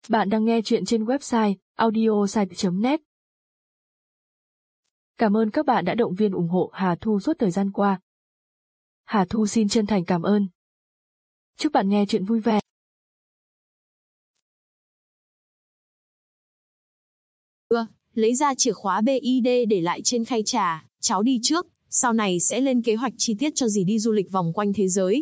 Bạn đang nghe chuyện trên website audiosite.net. Cảm ơn các bạn đã động viên ủng hộ Hà Thu suốt thời gian qua. Hà Thu xin chân thành cảm ơn. Chúc bạn nghe chuyện vui vẻ. Lấy ra chìa khóa BID để lại trên khay trà, cháu đi trước, sau này sẽ lên kế hoạch chi tiết cho dì đi du lịch vòng quanh thế giới.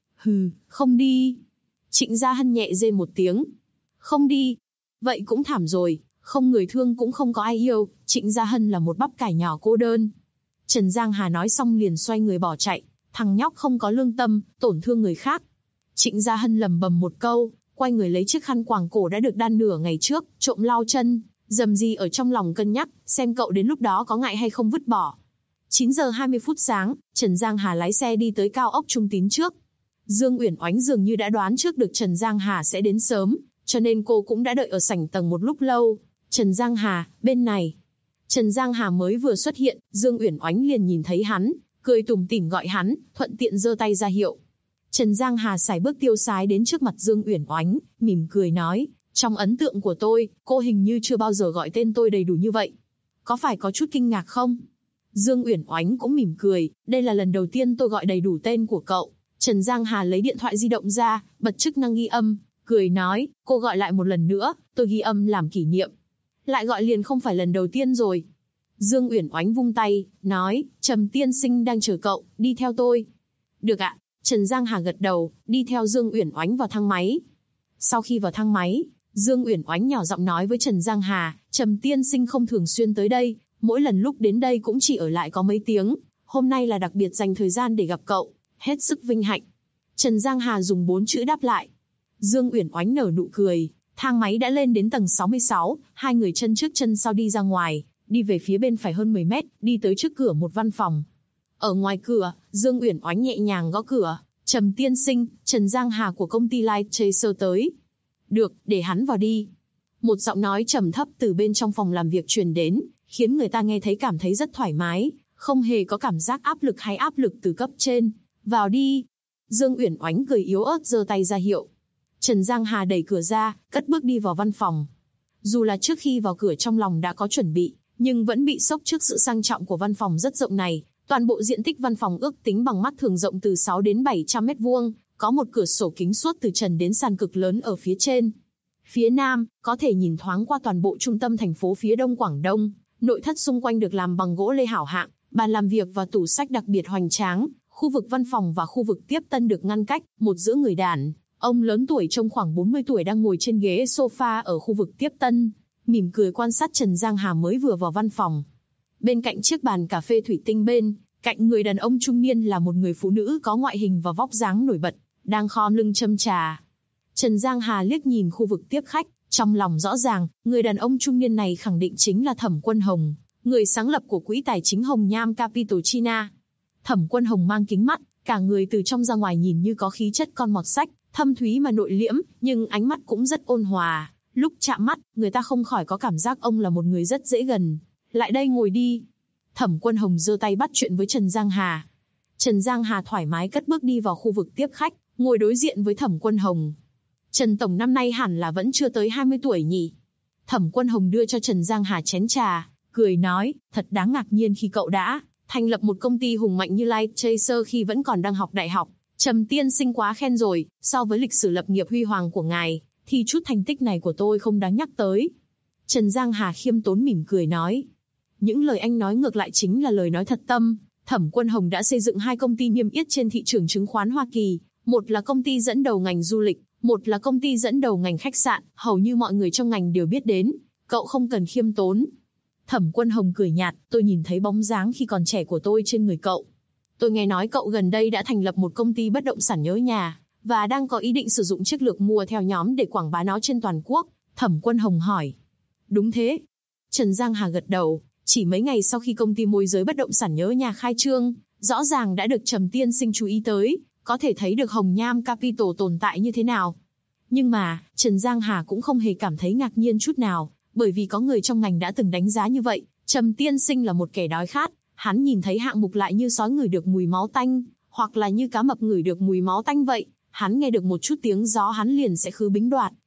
Không đi. Trịnh Gia Hân nhẹ rên một tiếng. Không đi. Vậy cũng thảm rồi, không người thương cũng không có ai yêu, Trịnh Gia Hân là một bắp cải nhỏ cô đơn. Trần Giang Hà nói xong liền xoay người bỏ chạy, thằng nhóc không có lương tâm, tổn thương người khác. Trịnh Gia Hân lẩm bẩm một câu, quay người lấy chiếc khăn quàng cổ đã được đan nửa ngày trước, trộm lau chân, dầm gì ở trong lòng cân nhắc, xem cậu đến lúc đó có ngại hay không vứt bỏ. 9 giờ 20 phút sáng, Trần Giang Hà lái xe đi tới cao ốc Trung Tín trước. Dương Uyển Oánh dường như đã đoán trước được Trần Giang Hà sẽ đến sớm, cho nên cô cũng đã đợi ở sảnh tầng một lúc lâu. Trần Giang Hà, bên này. Trần Giang Hà mới vừa xuất hiện, Dương Uyển Oánh liền nhìn thấy hắn, cười tủm tỉm gọi hắn, thuận tiện giơ tay ra hiệu. Trần Giang Hà sải bước tiêu sái đến trước mặt Dương Uyển Oánh, mỉm cười nói, trong ấn tượng của tôi, cô hình như chưa bao giờ gọi tên tôi đầy đủ như vậy. Có phải có chút kinh ngạc không? Dương Uyển Oánh cũng mỉm cười, đây là lần đầu tiên tôi gọi đầy đủ tên của cậu. Trần Giang Hà lấy điện thoại di động ra, bật chức năng ghi âm, cười nói, cô gọi lại một lần nữa, tôi ghi âm làm kỷ niệm. Lại gọi liền không phải lần đầu tiên rồi. Dương Uyển Oánh vung tay, nói, Trầm tiên sinh đang chờ cậu, đi theo tôi. Được ạ. Trần Giang Hà gật đầu, đi theo Dương Uyển Oánh vào thang máy. Sau khi vào thang máy, Dương Uyển Oánh nhỏ giọng nói với Trần Giang Hà, Trầm tiên sinh không thường xuyên tới đây, mỗi lần lúc đến đây cũng chỉ ở lại có mấy tiếng, hôm nay là đặc biệt dành thời gian để gặp cậu, hết sức vinh hạnh. Trần Giang Hà dùng 4 chữ đáp lại. Dương Uyển Oánh nở nụ cười, thang máy đã lên đến tầng 66, hai người chân trước chân sau đi ra ngoài, đi về phía bên phải hơn 10 mét, đi tới trước cửa một văn phòng. Ở ngoài cửa, Dương Uyển Oánh nhẹ nhàng gõ cửa, Trầm tiên sinh, Trần Giang Hà của công ty Light Chaser tới. Được, để hắn vào đi. Một giọng nói trầm thấp từ bên trong phòng làm việc truyền đến, khiến người ta nghe thấy cảm thấy rất thoải mái, không hề có cảm giác áp lực hay áp lực từ cấp trên. Vào đi. Dương Uyển Oánh cười yếu ớt giơ tay ra hiệu. Trần Giang Hà đẩy cửa ra, cất bước đi vào văn phòng. Dù là trước khi vào cửa trong lòng đã có chuẩn bị, nhưng vẫn bị sốc trước sự sang trọng của văn phòng rất rộng này. Toàn bộ diện tích văn phòng ước tính bằng mắt thường rộng từ 6 đến 700 mét vuông, có một cửa sổ kính suốt từ trần đến sàn cực lớn ở phía trên. Phía nam, có thể nhìn thoáng qua toàn bộ trung tâm thành phố phía đông Quảng Đông. Nội thất xung quanh được làm bằng gỗ lê hảo hạng, bàn làm việc và tủ sách đặc biệt hoành tráng. Khu vực văn phòng và khu vực tiếp tân được ngăn cách, một giữa người đàn ông lớn tuổi trông khoảng 40 tuổi đang ngồi trên ghế sofa ở khu vực tiếp tân, mỉm cười quan sát Trần Giang Hà mới vừa vào văn phòng. Bên cạnh chiếc bàn cà phê thủy tinh bên cạnh người đàn ông trung niên là một người phụ nữ có ngoại hình và vóc dáng nổi bật, đang khom lưng châm trà. Trần Giang Hà liếc nhìn khu vực tiếp khách, trong lòng rõ ràng, người đàn ông trung niên này khẳng định chính là Thẩm Quân Hồng, người sáng lập của quỹ tài chính Hồng Nham Capital China. Thẩm Quân Hồng mang kính mắt, cả người từ trong ra ngoài nhìn như có khí chất con mọt sách, thâm thúy mà nội liễm, nhưng ánh mắt cũng rất ôn hòa. Lúc chạm mắt, người ta không khỏi có cảm giác ông là một người rất dễ gần. Lại đây ngồi đi. Thẩm Quân Hồng giơ tay bắt chuyện với Trần Giang Hà. Trần Giang Hà thoải mái cất bước đi vào khu vực tiếp khách, ngồi đối diện với Thẩm Quân Hồng. Trần Tổng năm nay hẳn là vẫn chưa tới 20 tuổi nhỉ? Thẩm Quân Hồng đưa cho Trần Giang Hà chén trà, cười nói, thật đáng ngạc nhiên khi cậu đã thành lập một công ty hùng mạnh như Light Chaser khi vẫn còn đang học đại học. Trầm tiên sinh quá khen rồi, so với lịch sử lập nghiệp huy hoàng của ngài, thì chút thành tích này của tôi không đáng nhắc tới. Trần Giang Hà khiêm tốn mỉm cười nói. Những lời anh nói ngược lại chính là lời nói thật tâm. Thẩm Quân Hồng đã xây dựng 2 công ty niêm yết trên thị trường chứng khoán Hoa Kỳ, một là công ty dẫn đầu ngành du lịch, một là công ty dẫn đầu ngành khách sạn, hầu như mọi người trong ngành đều biết đến, cậu không cần khiêm tốn. Thẩm Quân Hồng cười nhạt, tôi nhìn thấy bóng dáng khi còn trẻ của tôi trên người cậu. Tôi nghe nói cậu gần đây đã thành lập một công ty bất động sản nhớ nhà, và đang có ý định sử dụng chiến lược mua theo nhóm để quảng bá nó trên toàn quốc. Thẩm Quân Hồng hỏi. Đúng thế. Trần Giang Hà gật đầu, chỉ mấy ngày sau khi công ty môi giới bất động sản nhớ nhà khai trương, rõ ràng đã được Trầm tiên sinh chú ý tới, có thể thấy được Hồng Nham Capital tồn tại như thế nào. Nhưng mà, Trần Giang Hà cũng không hề cảm thấy ngạc nhiên chút nào, bởi vì có người trong ngành đã từng đánh giá như vậy, Trầm tiên sinh là một kẻ đói khát. Hắn nhìn thấy hạng mục lại như sói ngửi được mùi máu tanh, hoặc là như cá mập ngửi được mùi máu tanh vậy. Hắn nghe được một chút tiếng gió hắn liền sẽ khứ bính đoạt,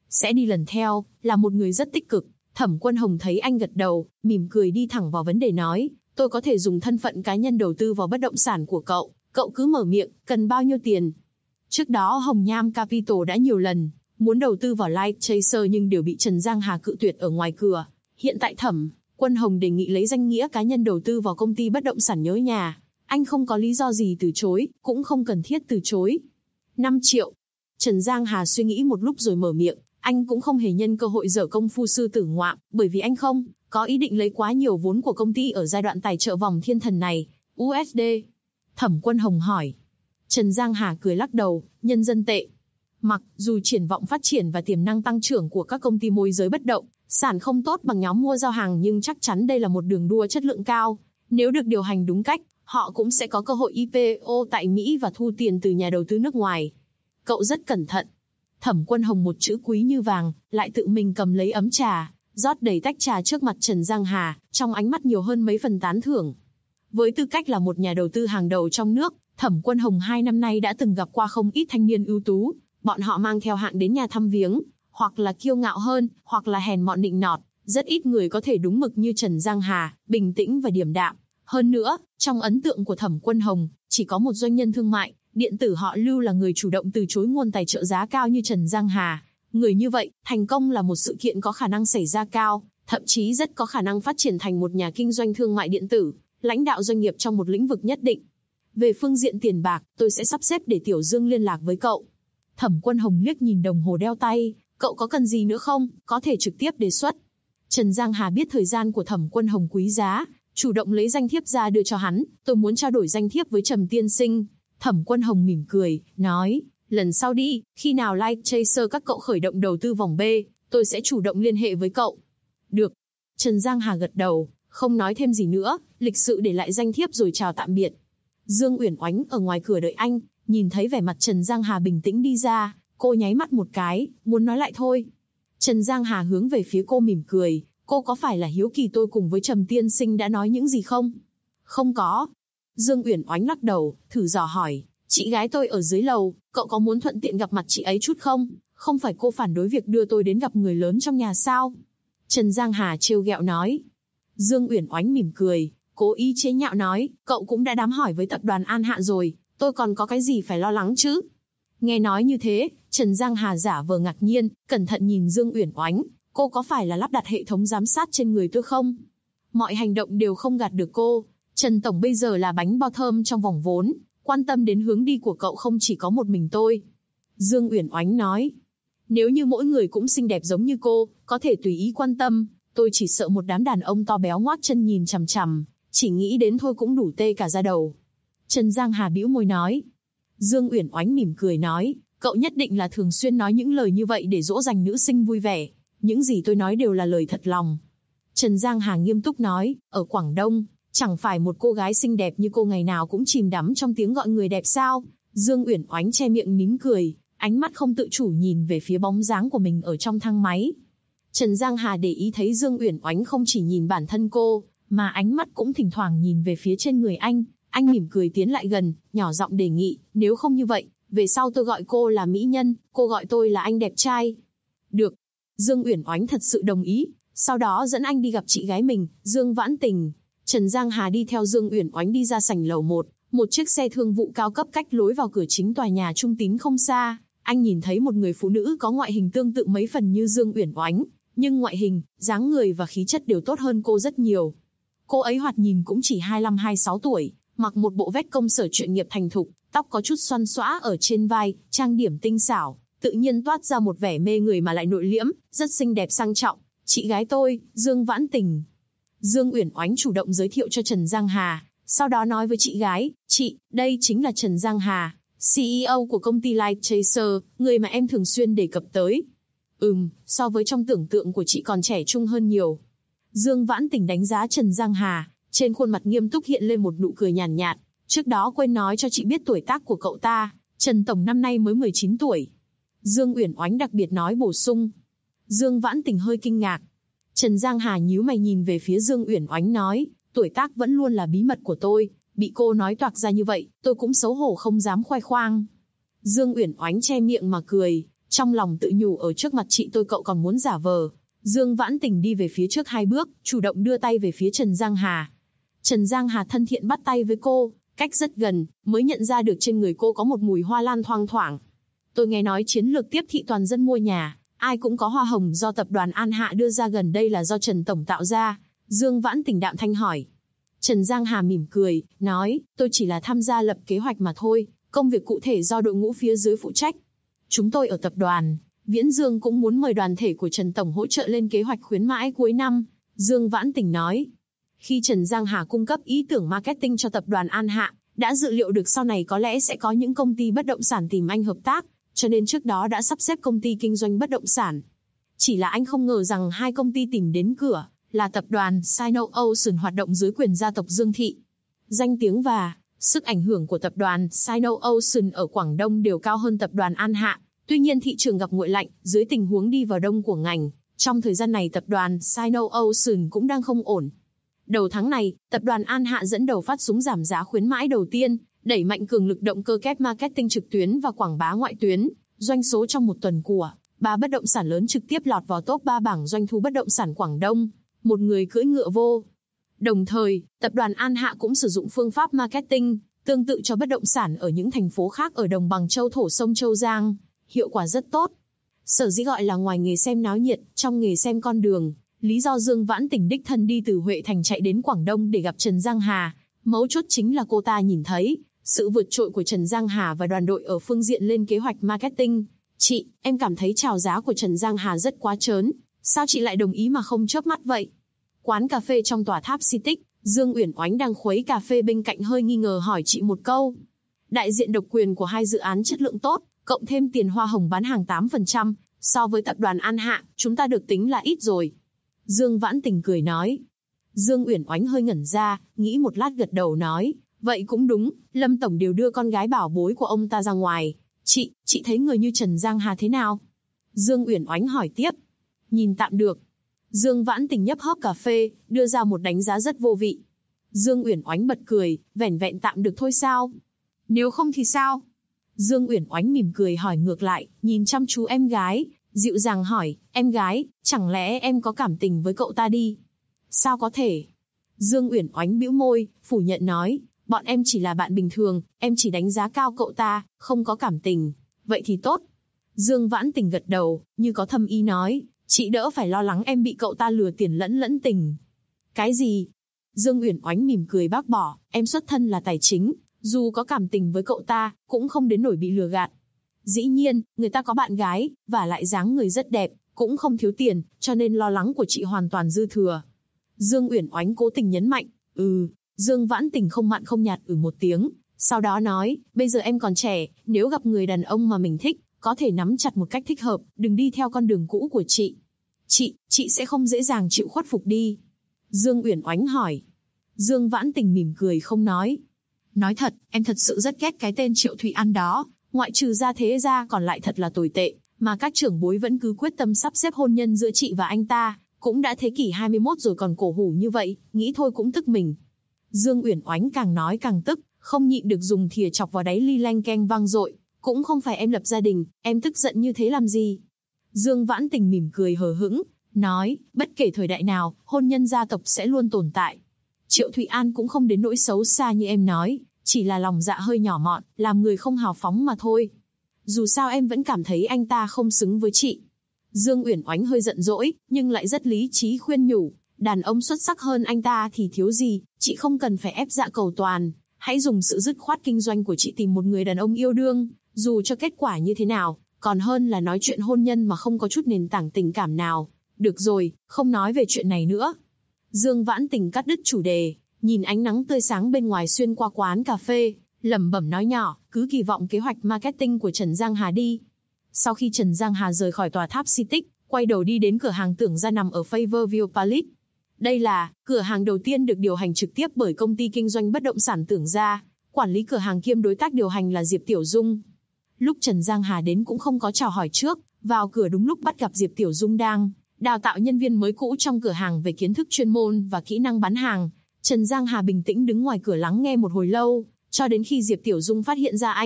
Sẽ đi lần theo, là một người rất tích cực. Thẩm Quân Hồng thấy anh gật đầu, mỉm cười đi thẳng vào vấn đề nói, tôi có thể dùng thân phận cá nhân đầu tư vào bất động sản của cậu, cậu cứ mở miệng, cần bao nhiêu tiền? Trước đó Hồng Nham Capital đã nhiều lần muốn đầu tư vào Light Chaser nhưng đều bị Trần Giang Hà cự tuyệt ở ngoài cửa. Hiện tại Thẩm Quân Hồng đề nghị lấy danh nghĩa cá nhân đầu tư vào công ty bất động sản Nhớ Nhà. Anh không có lý do gì từ chối, cũng không cần thiết từ chối. 5 triệu. Trần Giang Hà suy nghĩ một lúc rồi mở miệng, anh cũng không hề nhân cơ hội dở công phu sư tử ngoạm, bởi vì anh không có ý định lấy quá nhiều vốn của công ty ở giai đoạn tài trợ vòng thiên thần này. USD. Thẩm Quân Hồng hỏi. Trần Giang Hà cười lắc đầu, nhân dân tệ. Mặc dù triển vọng phát triển và tiềm năng tăng trưởng của các công ty môi giới bất động sản không tốt bằng nhóm mua giao hàng, nhưng chắc chắn đây là một đường đua chất lượng cao. Nếu được điều hành đúng cách, họ cũng sẽ có cơ hội IPO tại Mỹ và thu tiền từ nhà đầu tư nước ngoài. Cậu rất cẩn thận. Thẩm Quân Hồng một chữ quý như vàng, lại tự mình cầm lấy ấm trà, rót đầy tách trà trước mặt Trần Giang Hà, trong ánh mắt nhiều hơn mấy phần tán thưởng. Với tư cách là một nhà đầu tư hàng đầu trong nước, Thẩm Quân Hồng 2 năm nay đã từng gặp qua không ít thanh niên ưu tú, bọn họ mang theo hạng đến nhà thăm viếng, hoặc là kiêu ngạo hơn, hoặc là hèn mọn nịnh nọt, rất ít người có thể đúng mực như Trần Giang Hà, bình tĩnh và điềm đạm. Hơn nữa, trong ấn tượng của Thẩm Quân Hồng, chỉ có một doanh nhân thương mại điện tử họ Lưu là người chủ động từ chối nguồn tài trợ giá cao như Trần Giang Hà. Người như vậy, thành công là một sự kiện có khả năng xảy ra cao, thậm chí rất có khả năng phát triển thành một nhà kinh doanh thương mại điện tử, lãnh đạo doanh nghiệp trong một lĩnh vực nhất định. Về phương diện tiền bạc, tôi sẽ sắp xếp để Tiểu Dương liên lạc với cậu. Thẩm Quân Hồng liếc nhìn đồng hồ đeo tay, cậu có cần gì nữa không, có thể trực tiếp đề xuất. Trần Giang Hà biết thời gian của Thẩm Quân Hồng quý giá, chủ động lấy danh thiếp ra đưa cho hắn, tôi muốn trao đổi danh thiếp với Trầm tiên sinh. Thẩm Quân Hồng mỉm cười, nói, lần sau đi, khi nào Light Chaser các cậu khởi động đầu tư vòng B, tôi sẽ chủ động liên hệ với cậu. Được. Trần Giang Hà gật đầu, không nói thêm gì nữa, lịch sự để lại danh thiếp rồi chào tạm biệt. Dương Uyển Oánh ở ngoài cửa đợi anh, nhìn thấy vẻ mặt Trần Giang Hà bình tĩnh đi ra, cô nháy mắt một cái, muốn nói lại thôi. Trần Giang Hà hướng về phía cô mỉm cười, cô có phải là hiếu kỳ tôi cùng với Trầm tiên sinh đã nói những gì không? Không có. Dương Uyển Oánh lắc đầu, thử dò hỏi, chị gái tôi ở dưới lầu, cậu có muốn thuận tiện gặp mặt chị ấy chút không? Không phải cô phản đối việc đưa tôi đến gặp người lớn trong nhà sao? Trần Giang Hà trêu ghẹo nói. Dương Uyển Oánh mỉm cười, cố ý chế nhạo nói, cậu cũng đã đám hỏi với tập đoàn An Hạ rồi, tôi còn có cái gì phải lo lắng chứ? Nghe nói như thế, Trần Giang Hà giả vờ ngạc nhiên, cẩn thận nhìn Dương Uyển Oánh, cô có phải là lắp đặt hệ thống giám sát trên người tôi không? Mọi hành động đều không gạt được cô. Trần Tổng bây giờ là bánh bao thơm trong vòng vốn, quan tâm đến hướng đi của cậu không chỉ có một mình tôi. Dương Uyển Oánh nói, nếu như mỗi người cũng xinh đẹp giống như cô, có thể tùy ý quan tâm, tôi chỉ sợ một đám đàn ông to béo ngoác chân nhìn chằm chằm, chỉ nghĩ đến thôi cũng đủ tê cả da đầu. Trần Giang Hà bĩu môi nói. Dương Uyển Oánh mỉm cười nói, cậu nhất định là thường xuyên nói những lời như vậy để dỗ dành nữ sinh vui vẻ, những gì tôi nói đều là lời thật lòng. Trần Giang Hà nghiêm túc nói, ở Quảng Đông, chẳng phải một cô gái xinh đẹp như cô ngày nào cũng chìm đắm trong tiếng gọi người đẹp sao? Dương Uyển Oánh che miệng nín cười, ánh mắt không tự chủ nhìn về phía bóng dáng của mình ở trong thang máy. Trần Giang Hà để ý thấy Dương Uyển Oánh không chỉ nhìn bản thân cô, mà ánh mắt cũng thỉnh thoảng nhìn về phía trên người anh. Anh mỉm cười tiến lại gần, nhỏ giọng đề nghị, nếu không như vậy, về sau tôi gọi cô là mỹ nhân, cô gọi tôi là anh đẹp trai. Được. Dương Uyển Oánh thật sự đồng ý, sau đó dẫn anh đi gặp chị gái mình, Dương Vãn Tình. Trần Giang Hà đi theo Dương Uyển Oánh đi ra sảnh lầu 1, một chiếc xe thương vụ cao cấp cách lối vào cửa chính tòa nhà Trung Tín không xa. Anh nhìn thấy một người phụ nữ có ngoại hình tương tự mấy phần như Dương Uyển Oánh, nhưng ngoại hình, dáng người và khí chất đều tốt hơn cô rất nhiều. Cô ấy thoạt nhìn cũng chỉ 25-26 tuổi, mặc một bộ vest công sở chuyên nghiệp thành thục, tóc có chút xoăn xõa ở trên vai, trang điểm tinh xảo, tự nhiên toát ra một vẻ mê người mà lại nội liễm, rất xinh đẹp sang trọng. Chị gái tôi, Dương Vãn Tình. Dương Uyển Oánh chủ động giới thiệu cho Trần Giang Hà, sau đó nói với chị gái, chị, đây chính là Trần Giang Hà, CEO của công ty Light Chaser, người mà em thường xuyên đề cập tới. So với trong tưởng tượng của chị còn trẻ trung hơn nhiều. Dương Vãn Tình đánh giá Trần Giang Hà, trên khuôn mặt nghiêm túc hiện lên một nụ cười nhàn nhạt. Trước đó quên nói cho chị biết tuổi tác của cậu ta, Trần Tổng năm nay mới 19 tuổi. Dương Uyển Oánh đặc biệt nói bổ sung. Dương Vãn Tình hơi kinh ngạc. Trần Giang Hà nhíu mày nhìn về phía Dương Uyển Oánh nói, tuổi tác vẫn luôn là bí mật của tôi, bị cô nói toạc ra như vậy, tôi cũng xấu hổ không dám khoe khoang. Dương Uyển Oánh che miệng mà cười, Trong lòng tự nhủ ở trước mặt chị tôi cậu còn muốn giả vờ. Dương Vãn Tình đi về phía trước 2 bước, chủ động đưa tay về phía Trần Giang Hà. Trần Giang Hà thân thiện bắt tay với cô, cách rất gần, mới nhận ra được trên người cô có một mùi hoa lan thoang thoảng. Tôi nghe nói chiến lược tiếp thị toàn dân mua nhà, ai cũng có hoa hồng do tập đoàn An Hạ đưa ra gần đây là do Trần Tổng tạo ra. Dương Vãn Tình đạm thanh hỏi. Trần Giang Hà mỉm cười, nói, tôi chỉ là tham gia lập kế hoạch mà thôi, công việc cụ thể do đội ngũ phía dưới phụ trách. Chúng tôi ở tập đoàn Viễn Dương cũng muốn mời đoàn thể của Trần Tổng hỗ trợ lên kế hoạch khuyến mãi cuối năm, Dương Vãn Tình nói. Khi Trần Giang Hà cung cấp ý tưởng marketing cho tập đoàn An Hạ, đã dự liệu được sau này có lẽ sẽ có những công ty bất động sản tìm anh hợp tác, cho nên trước đó đã sắp xếp công ty kinh doanh bất động sản. Chỉ là anh không ngờ rằng 2 công ty tìm đến cửa, là tập đoàn Sino-Ocean hoạt động dưới quyền gia tộc Dương Thị. Danh tiếng và sức ảnh hưởng của tập đoàn Sino-Ocean ở Quảng Đông đều cao hơn tập đoàn An Hạ. Tuy nhiên thị trường gặp nguội lạnh, dưới tình huống đi vào đông của ngành, trong thời gian này tập đoàn Sino-Ocean cũng đang không ổn. Đầu tháng này, tập đoàn An Hạ dẫn đầu phát súng giảm giá khuyến mãi đầu tiên, đẩy mạnh cường lực động cơ kép marketing trực tuyến và quảng bá ngoại tuyến. Doanh số trong một tuần của 3 bất động sản lớn trực tiếp lọt vào top 3 bảng doanh thu bất động sản Quảng Đông, một người cưỡi ngựa vô. Đồng thời, tập đoàn An Hạ cũng sử dụng phương pháp marketing tương tự cho bất động sản ở những thành phố khác ở đồng bằng châu thổ sông Châu Giang, hiệu quả rất tốt. Sở dĩ gọi là ngoài nghề xem náo nhiệt, trong nghề xem con đường, lý do Dương Vãn Tình đích thân đi từ Huệ Thành chạy đến Quảng Đông để gặp Trần Giang Hà, mấu chốt chính là cô ta nhìn thấy sự vượt trội của Trần Giang Hà và đoàn đội ở phương diện lên kế hoạch marketing. Chị, em cảm thấy chào giá của Trần Giang Hà rất quá trớn, sao chị lại đồng ý mà không chớp mắt vậy? Quán cà phê trong tòa tháp Citic, Dương Uyển Oánh đang khuấy cà phê bên cạnh hơi nghi ngờ hỏi chị một câu. Đại diện độc quyền của 2 dự án chất lượng tốt, cộng thêm tiền hoa hồng bán hàng 8%, so với tập đoàn An Hạ, chúng ta được tính là ít rồi. Dương Vãn Tình cười nói. Dương Uyển Oánh hơi ngẩn ra, nghĩ một lát gật đầu nói, vậy cũng đúng, Lâm Tổng đều đưa con gái bảo bối của ông ta ra ngoài. Chị thấy người như Trần Giang Hà thế nào? Dương Uyển Oánh hỏi tiếp. Nhìn tạm được. Dương Vãn Tình nhấp hớp cà phê, đưa ra một đánh giá rất vô vị. Dương Uyển Oánh bật cười, vẻn vẹn tạm được thôi sao? Nếu không thì sao? Dương Uyển Oánh mỉm cười hỏi ngược lại, nhìn chăm chú em gái, dịu dàng hỏi, em gái, chẳng lẽ em có cảm tình với cậu ta đi? Sao có thể? Dương Uyển Oánh bĩu môi, phủ nhận nói, bọn em chỉ là bạn bình thường, em chỉ đánh giá cao cậu ta, không có cảm tình. Vậy thì tốt. Dương Vãn Tình gật đầu, như có thâm ý nói, chị đỡ phải lo lắng em bị cậu ta lừa tiền lẫn tình. Cái gì? Dương Uyển Oánh mỉm cười bác bỏ, em xuất thân là tài chính, dù có cảm tình với cậu ta, cũng không đến nỗi bị lừa gạt. Dĩ nhiên, người ta có bạn gái, và lại dáng người rất đẹp, cũng không thiếu tiền, cho nên lo lắng của chị hoàn toàn dư thừa. Dương Uyển Oánh cố tình nhấn mạnh, Dương Vãn Tình không mặn không nhạt một tiếng, sau đó nói, bây giờ em còn trẻ, nếu gặp người đàn ông mà mình thích, có thể nắm chặt một cách thích hợp, đừng đi theo con đường cũ của chị. Chị sẽ không dễ dàng chịu khuất phục đi. Dương Uyển Oánh hỏi. Dương Vãn Tình mỉm cười không nói. Nói thật, em thật sự rất ghét cái tên Triệu Thụy An đó, ngoại trừ gia thế ra còn lại thật là tồi tệ, mà các trưởng bối vẫn cứ quyết tâm sắp xếp hôn nhân giữa chị và anh ta, cũng đã thế kỷ 21 rồi còn cổ hủ như vậy, nghĩ thôi cũng tức mình. Dương Uyển Oánh càng nói càng tức, không nhịn được dùng thìa chọc vào đáy ly lanh keng vang dội, cũng không phải em lập gia đình, em tức giận như thế làm gì? Dương Vãn Tình mỉm cười hờ hững, nói, bất kể thời đại nào, hôn nhân gia tộc sẽ luôn tồn tại. Triệu Thụy An cũng không đến nỗi xấu xa như em nói, chỉ là lòng dạ hơi nhỏ mọn, làm người không hào phóng mà thôi. Dù sao em vẫn cảm thấy anh ta không xứng với chị. Dương Uyển Oánh hơi giận dỗi, nhưng lại rất lý trí khuyên nhủ, đàn ông xuất sắc hơn anh ta thì thiếu gì, chị không cần phải ép dạ cầu toàn, hãy dùng sự dứt khoát kinh doanh của chị tìm một người đàn ông yêu đương, dù cho kết quả như thế nào, còn hơn là nói chuyện hôn nhân mà không có chút nền tảng tình cảm nào. Được rồi, không nói về chuyện này nữa. Dương Vãn Tình cắt đứt chủ đề, nhìn ánh nắng tươi sáng bên ngoài xuyên qua quán cà phê, lẩm bẩm nói nhỏ, cứ kỳ vọng kế hoạch marketing của Trần Giang Hà đi. Sau khi Trần Giang Hà rời khỏi tòa tháp Citic, quay đầu đi đến cửa hàng Tưởng Gia nằm ở Fairview Palace. Đây là cửa hàng đầu tiên được điều hành trực tiếp bởi công ty kinh doanh bất động sản Tưởng Gia, quản lý cửa hàng kiêm đối tác điều hành là Diệp Tiểu Dung. Lúc Trần Giang Hà đến cũng không có chào hỏi trước, vào cửa đúng lúc bắt gặp Diệp Tiểu Dung đang đào tạo nhân viên mới cũ trong cửa hàng về kiến thức chuyên môn và kỹ năng bán hàng. Trần Giang Hà bình tĩnh đứng ngoài cửa lắng nghe một hồi lâu, cho đến khi Diệp Tiểu Dung phát hiện ra anh,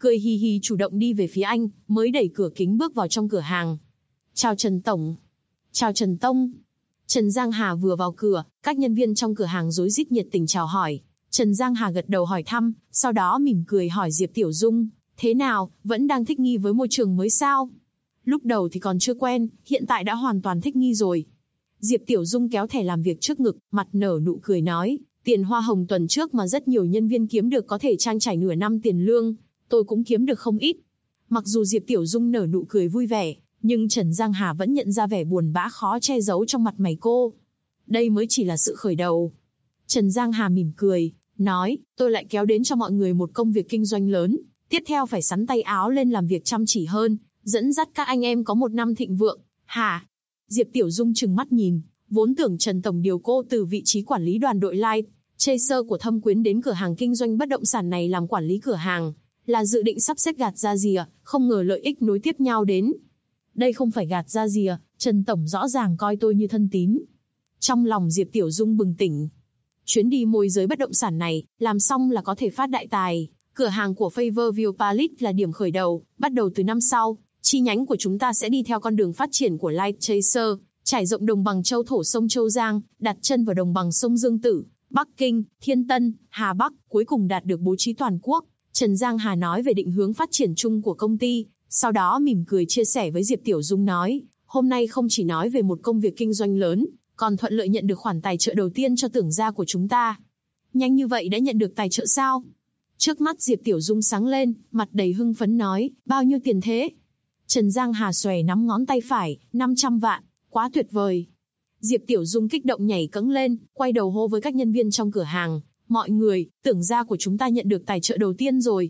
cười hì hì chủ động đi về phía anh, mới đẩy cửa kính bước vào trong cửa hàng. Chào Trần Tổng. Chào Trần Tông. Trần Giang Hà vừa vào cửa, các nhân viên trong cửa hàng rối rít nhiệt tình chào hỏi. Trần Giang Hà gật đầu hỏi thăm, sau đó mỉm cười hỏi Diệp Tiểu Dung, thế nào, vẫn đang thích nghi với môi trường mới sao? Lúc đầu thì còn chưa quen, hiện tại đã hoàn toàn thích nghi rồi. Diệp Tiểu Dung kéo thẻ làm việc trước ngực, mặt nở nụ cười nói, tiền hoa hồng tuần trước mà rất nhiều nhân viên kiếm được có thể trang trải nửa năm tiền lương, tôi cũng kiếm được không ít. Mặc dù Diệp Tiểu Dung nở nụ cười vui vẻ, nhưng Trần Giang Hà vẫn nhận ra vẻ buồn bã khó che giấu trong mặt mày cô. Đây mới chỉ là sự khởi đầu. Trần Giang Hà mỉm cười, nói, tôi lại kéo đến cho mọi người một công việc kinh doanh lớn, tiếp theo phải xắn tay áo lên làm việc chăm chỉ hơn, dẫn dắt các anh em có một năm thịnh vượng. Hả? Diệp Tiểu Dung trừng mắt nhìn, vốn tưởng Trần Tổng điều cô từ vị trí quản lý đoàn đội Light Chaser của Thâm Quyến đến cửa hàng kinh doanh bất động sản này làm quản lý cửa hàng, là dự định sắp xếp gạt ra rìa, không ngờ lợi ích nối tiếp nhau đến. Đây không phải gạt ra rìa, Trần Tổng rõ ràng coi tôi như thân tín. Trong lòng Diệp Tiểu Dung bừng tỉnh. Chuyến đi môi giới bất động sản này, làm xong là có thể phát đại tài. Cửa hàng của Favorview Palace là điểm khởi đầu, bắt đầu từ năm sau, chi nhánh của chúng ta sẽ đi theo con đường phát triển của Light Chaser, trải rộng đồng bằng châu thổ sông Châu Giang, đặt chân vào đồng bằng sông Dương Tử, Bắc Kinh, Thiên Tân, Hà Bắc, cuối cùng đạt được bố trí toàn quốc. Trần Giang Hà nói về định hướng phát triển chung của công ty, sau đó mỉm cười chia sẻ với Diệp Tiểu Dung nói, hôm nay không chỉ nói về một công việc kinh doanh lớn, còn thuận lợi nhận được khoản tài trợ đầu tiên cho tưởng gia của chúng ta. Nhanh như vậy đã nhận được tài trợ sao? Trước mắt Diệp Tiểu Dung sáng lên, mặt đầy hưng phấn nói, bao nhiêu tiền thế? Trần Giang Hà xòe nắm ngón tay phải, 500 vạn, quá tuyệt vời. Diệp Tiểu Dung kích động nhảy cẫng lên, quay đầu hô với các nhân viên trong cửa hàng, mọi người, tưởng gia của chúng ta nhận được tài trợ đầu tiên rồi.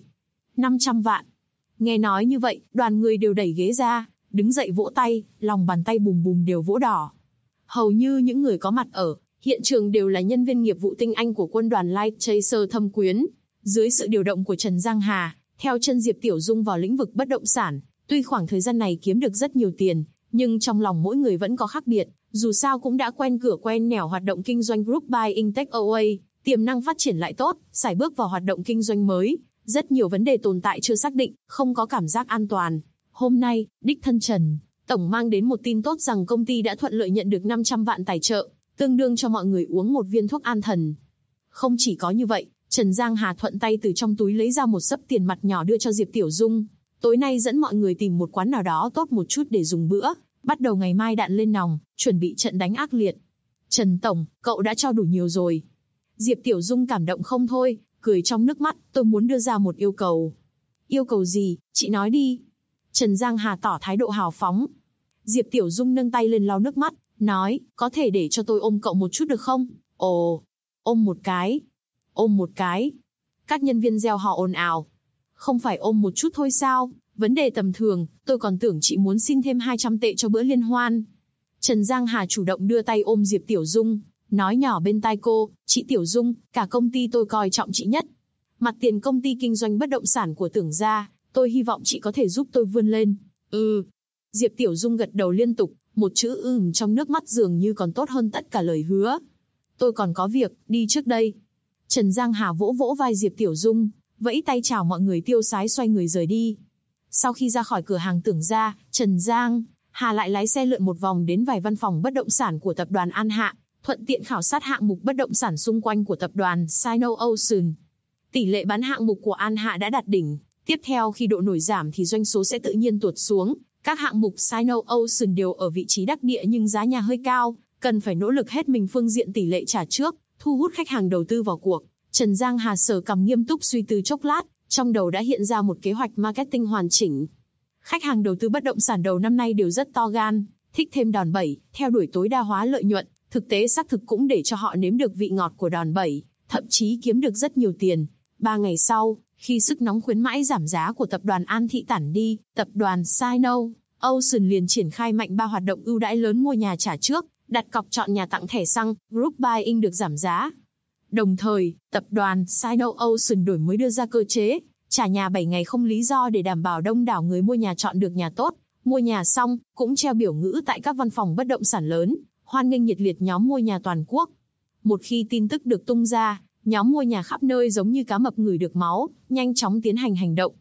500 vạn. Nghe nói như vậy, đoàn người đều đẩy ghế ra, đứng dậy vỗ tay, lòng bàn tay bùm bùm đều vỗ đỏ. Hầu như những người có mặt ở hiện trường đều là nhân viên nghiệp vụ tinh anh của quân đoàn Light Chaser Thâm Quyến. Dưới sự điều động của Trần Giang Hà, theo chân Diệp Tiểu Dung vào lĩnh vực bất động sản, tuy khoảng thời gian này kiếm được rất nhiều tiền, nhưng trong lòng mỗi người vẫn có khác biệt, dù sao cũng đã quen cửa quen nẻo hoạt động kinh doanh group buying takeaway, tiềm năng phát triển lại tốt, sải bước vào hoạt động kinh doanh mới, rất nhiều vấn đề tồn tại chưa xác định, không có cảm giác an toàn. Hôm nay, đích thân Trần Tổng mang đến một tin tốt rằng công ty đã thuận lợi nhận được 500 vạn tài trợ, tương đương cho mọi người uống một viên thuốc an thần. Không chỉ có như vậy, Trần Giang Hà thuận tay từ trong túi lấy ra một xấp tiền mặt nhỏ đưa cho Diệp Tiểu Dung. Tối nay dẫn mọi người tìm một quán nào đó tốt một chút để dùng bữa, bắt đầu ngày mai đạn lên nòng, chuẩn bị trận đánh ác liệt. Trần Tổng, cậu đã cho đủ nhiều rồi. Diệp Tiểu Dung cảm động không thôi, cười trong nước mắt, tôi muốn đưa ra một yêu cầu. Yêu cầu gì, chị nói đi. Trần Giang Hà tỏ thái độ hào phóng. Diệp Tiểu Dung nâng tay lên lau nước mắt, nói, có thể để cho tôi ôm cậu một chút được không? Ồ, ôm một cái. Ôm một cái. Các nhân viên reo hò ồn ào. Không phải ôm một chút thôi sao? Vấn đề tầm thường, tôi còn tưởng chị muốn xin thêm 200 tệ cho bữa liên hoan. Trần Giang Hà chủ động đưa tay ôm Diệp Tiểu Dung, nói nhỏ bên tai cô, chị Tiểu Dung, cả công ty tôi coi trọng chị nhất. Mặt tiền công ty kinh doanh bất động sản của tưởng gia, tôi hy vọng chị có thể giúp tôi vươn lên. Diệp Tiểu Dung gật đầu liên tục, một chữ trong nước mắt dường như còn tốt hơn tất cả lời hứa. Tôi còn có việc, đi trước đây. Trần Giang Hà vỗ vỗ vai Diệp Tiểu Dung, vẫy tay chào mọi người tiêu sái xoay người rời đi. Sau khi ra khỏi cửa hàng tưởng gia, Trần Giang Hà lại lái xe lượn một vòng đến vài văn phòng bất động sản của tập đoàn An Hạ, thuận tiện khảo sát hạng mục bất động sản xung quanh của tập đoàn Sino-Ocean. Tỷ lệ bán hạng mục của An Hạ đã đạt đỉnh, tiếp theo khi độ nổi giảm thì doanh số sẽ tự nhiên tuột xuống. Các hạng mục Sino-Ocean đều ở vị trí đắc địa nhưng giá nhà hơi cao, cần phải nỗ lực hết mình phương diện tỷ lệ trả trước, thu hút khách hàng đầu tư vào cuộc. Trần Giang Hà sờ cằm nghiêm túc suy tư chốc lát, trong đầu đã hiện ra một kế hoạch marketing hoàn chỉnh. Khách hàng đầu tư bất động sản đầu năm nay đều rất to gan, thích thêm đòn bẩy, theo đuổi tối đa hóa lợi nhuận, thực tế xác thực cũng để cho họ nếm được vị ngọt của đòn bẩy, thậm chí kiếm được rất nhiều tiền. 3 ngày sau, khi sức nóng khuyến mãi giảm giá của tập đoàn An Thị tản đi, tập đoàn Sino-Ocean liền triển khai mạnh 3 hoạt động ưu đãi lớn: mua nhà trả trước, đặt cọc chọn nhà tặng thẻ xăng, group buying được giảm giá. Đồng thời, tập đoàn Sino-Ocean đổi mới đưa ra cơ chế trả nhà 7 ngày không lý do để đảm bảo đông đảo người mua nhà chọn được nhà tốt. Mua nhà xong, cũng treo biểu ngữ tại các văn phòng bất động sản lớn, hoan nghênh nhiệt liệt nhóm mua nhà toàn quốc. Một khi tin tức được tung ra, nhóm mua nhà khắp nơi giống như cá mập ngửi được máu, nhanh chóng tiến hành hành động.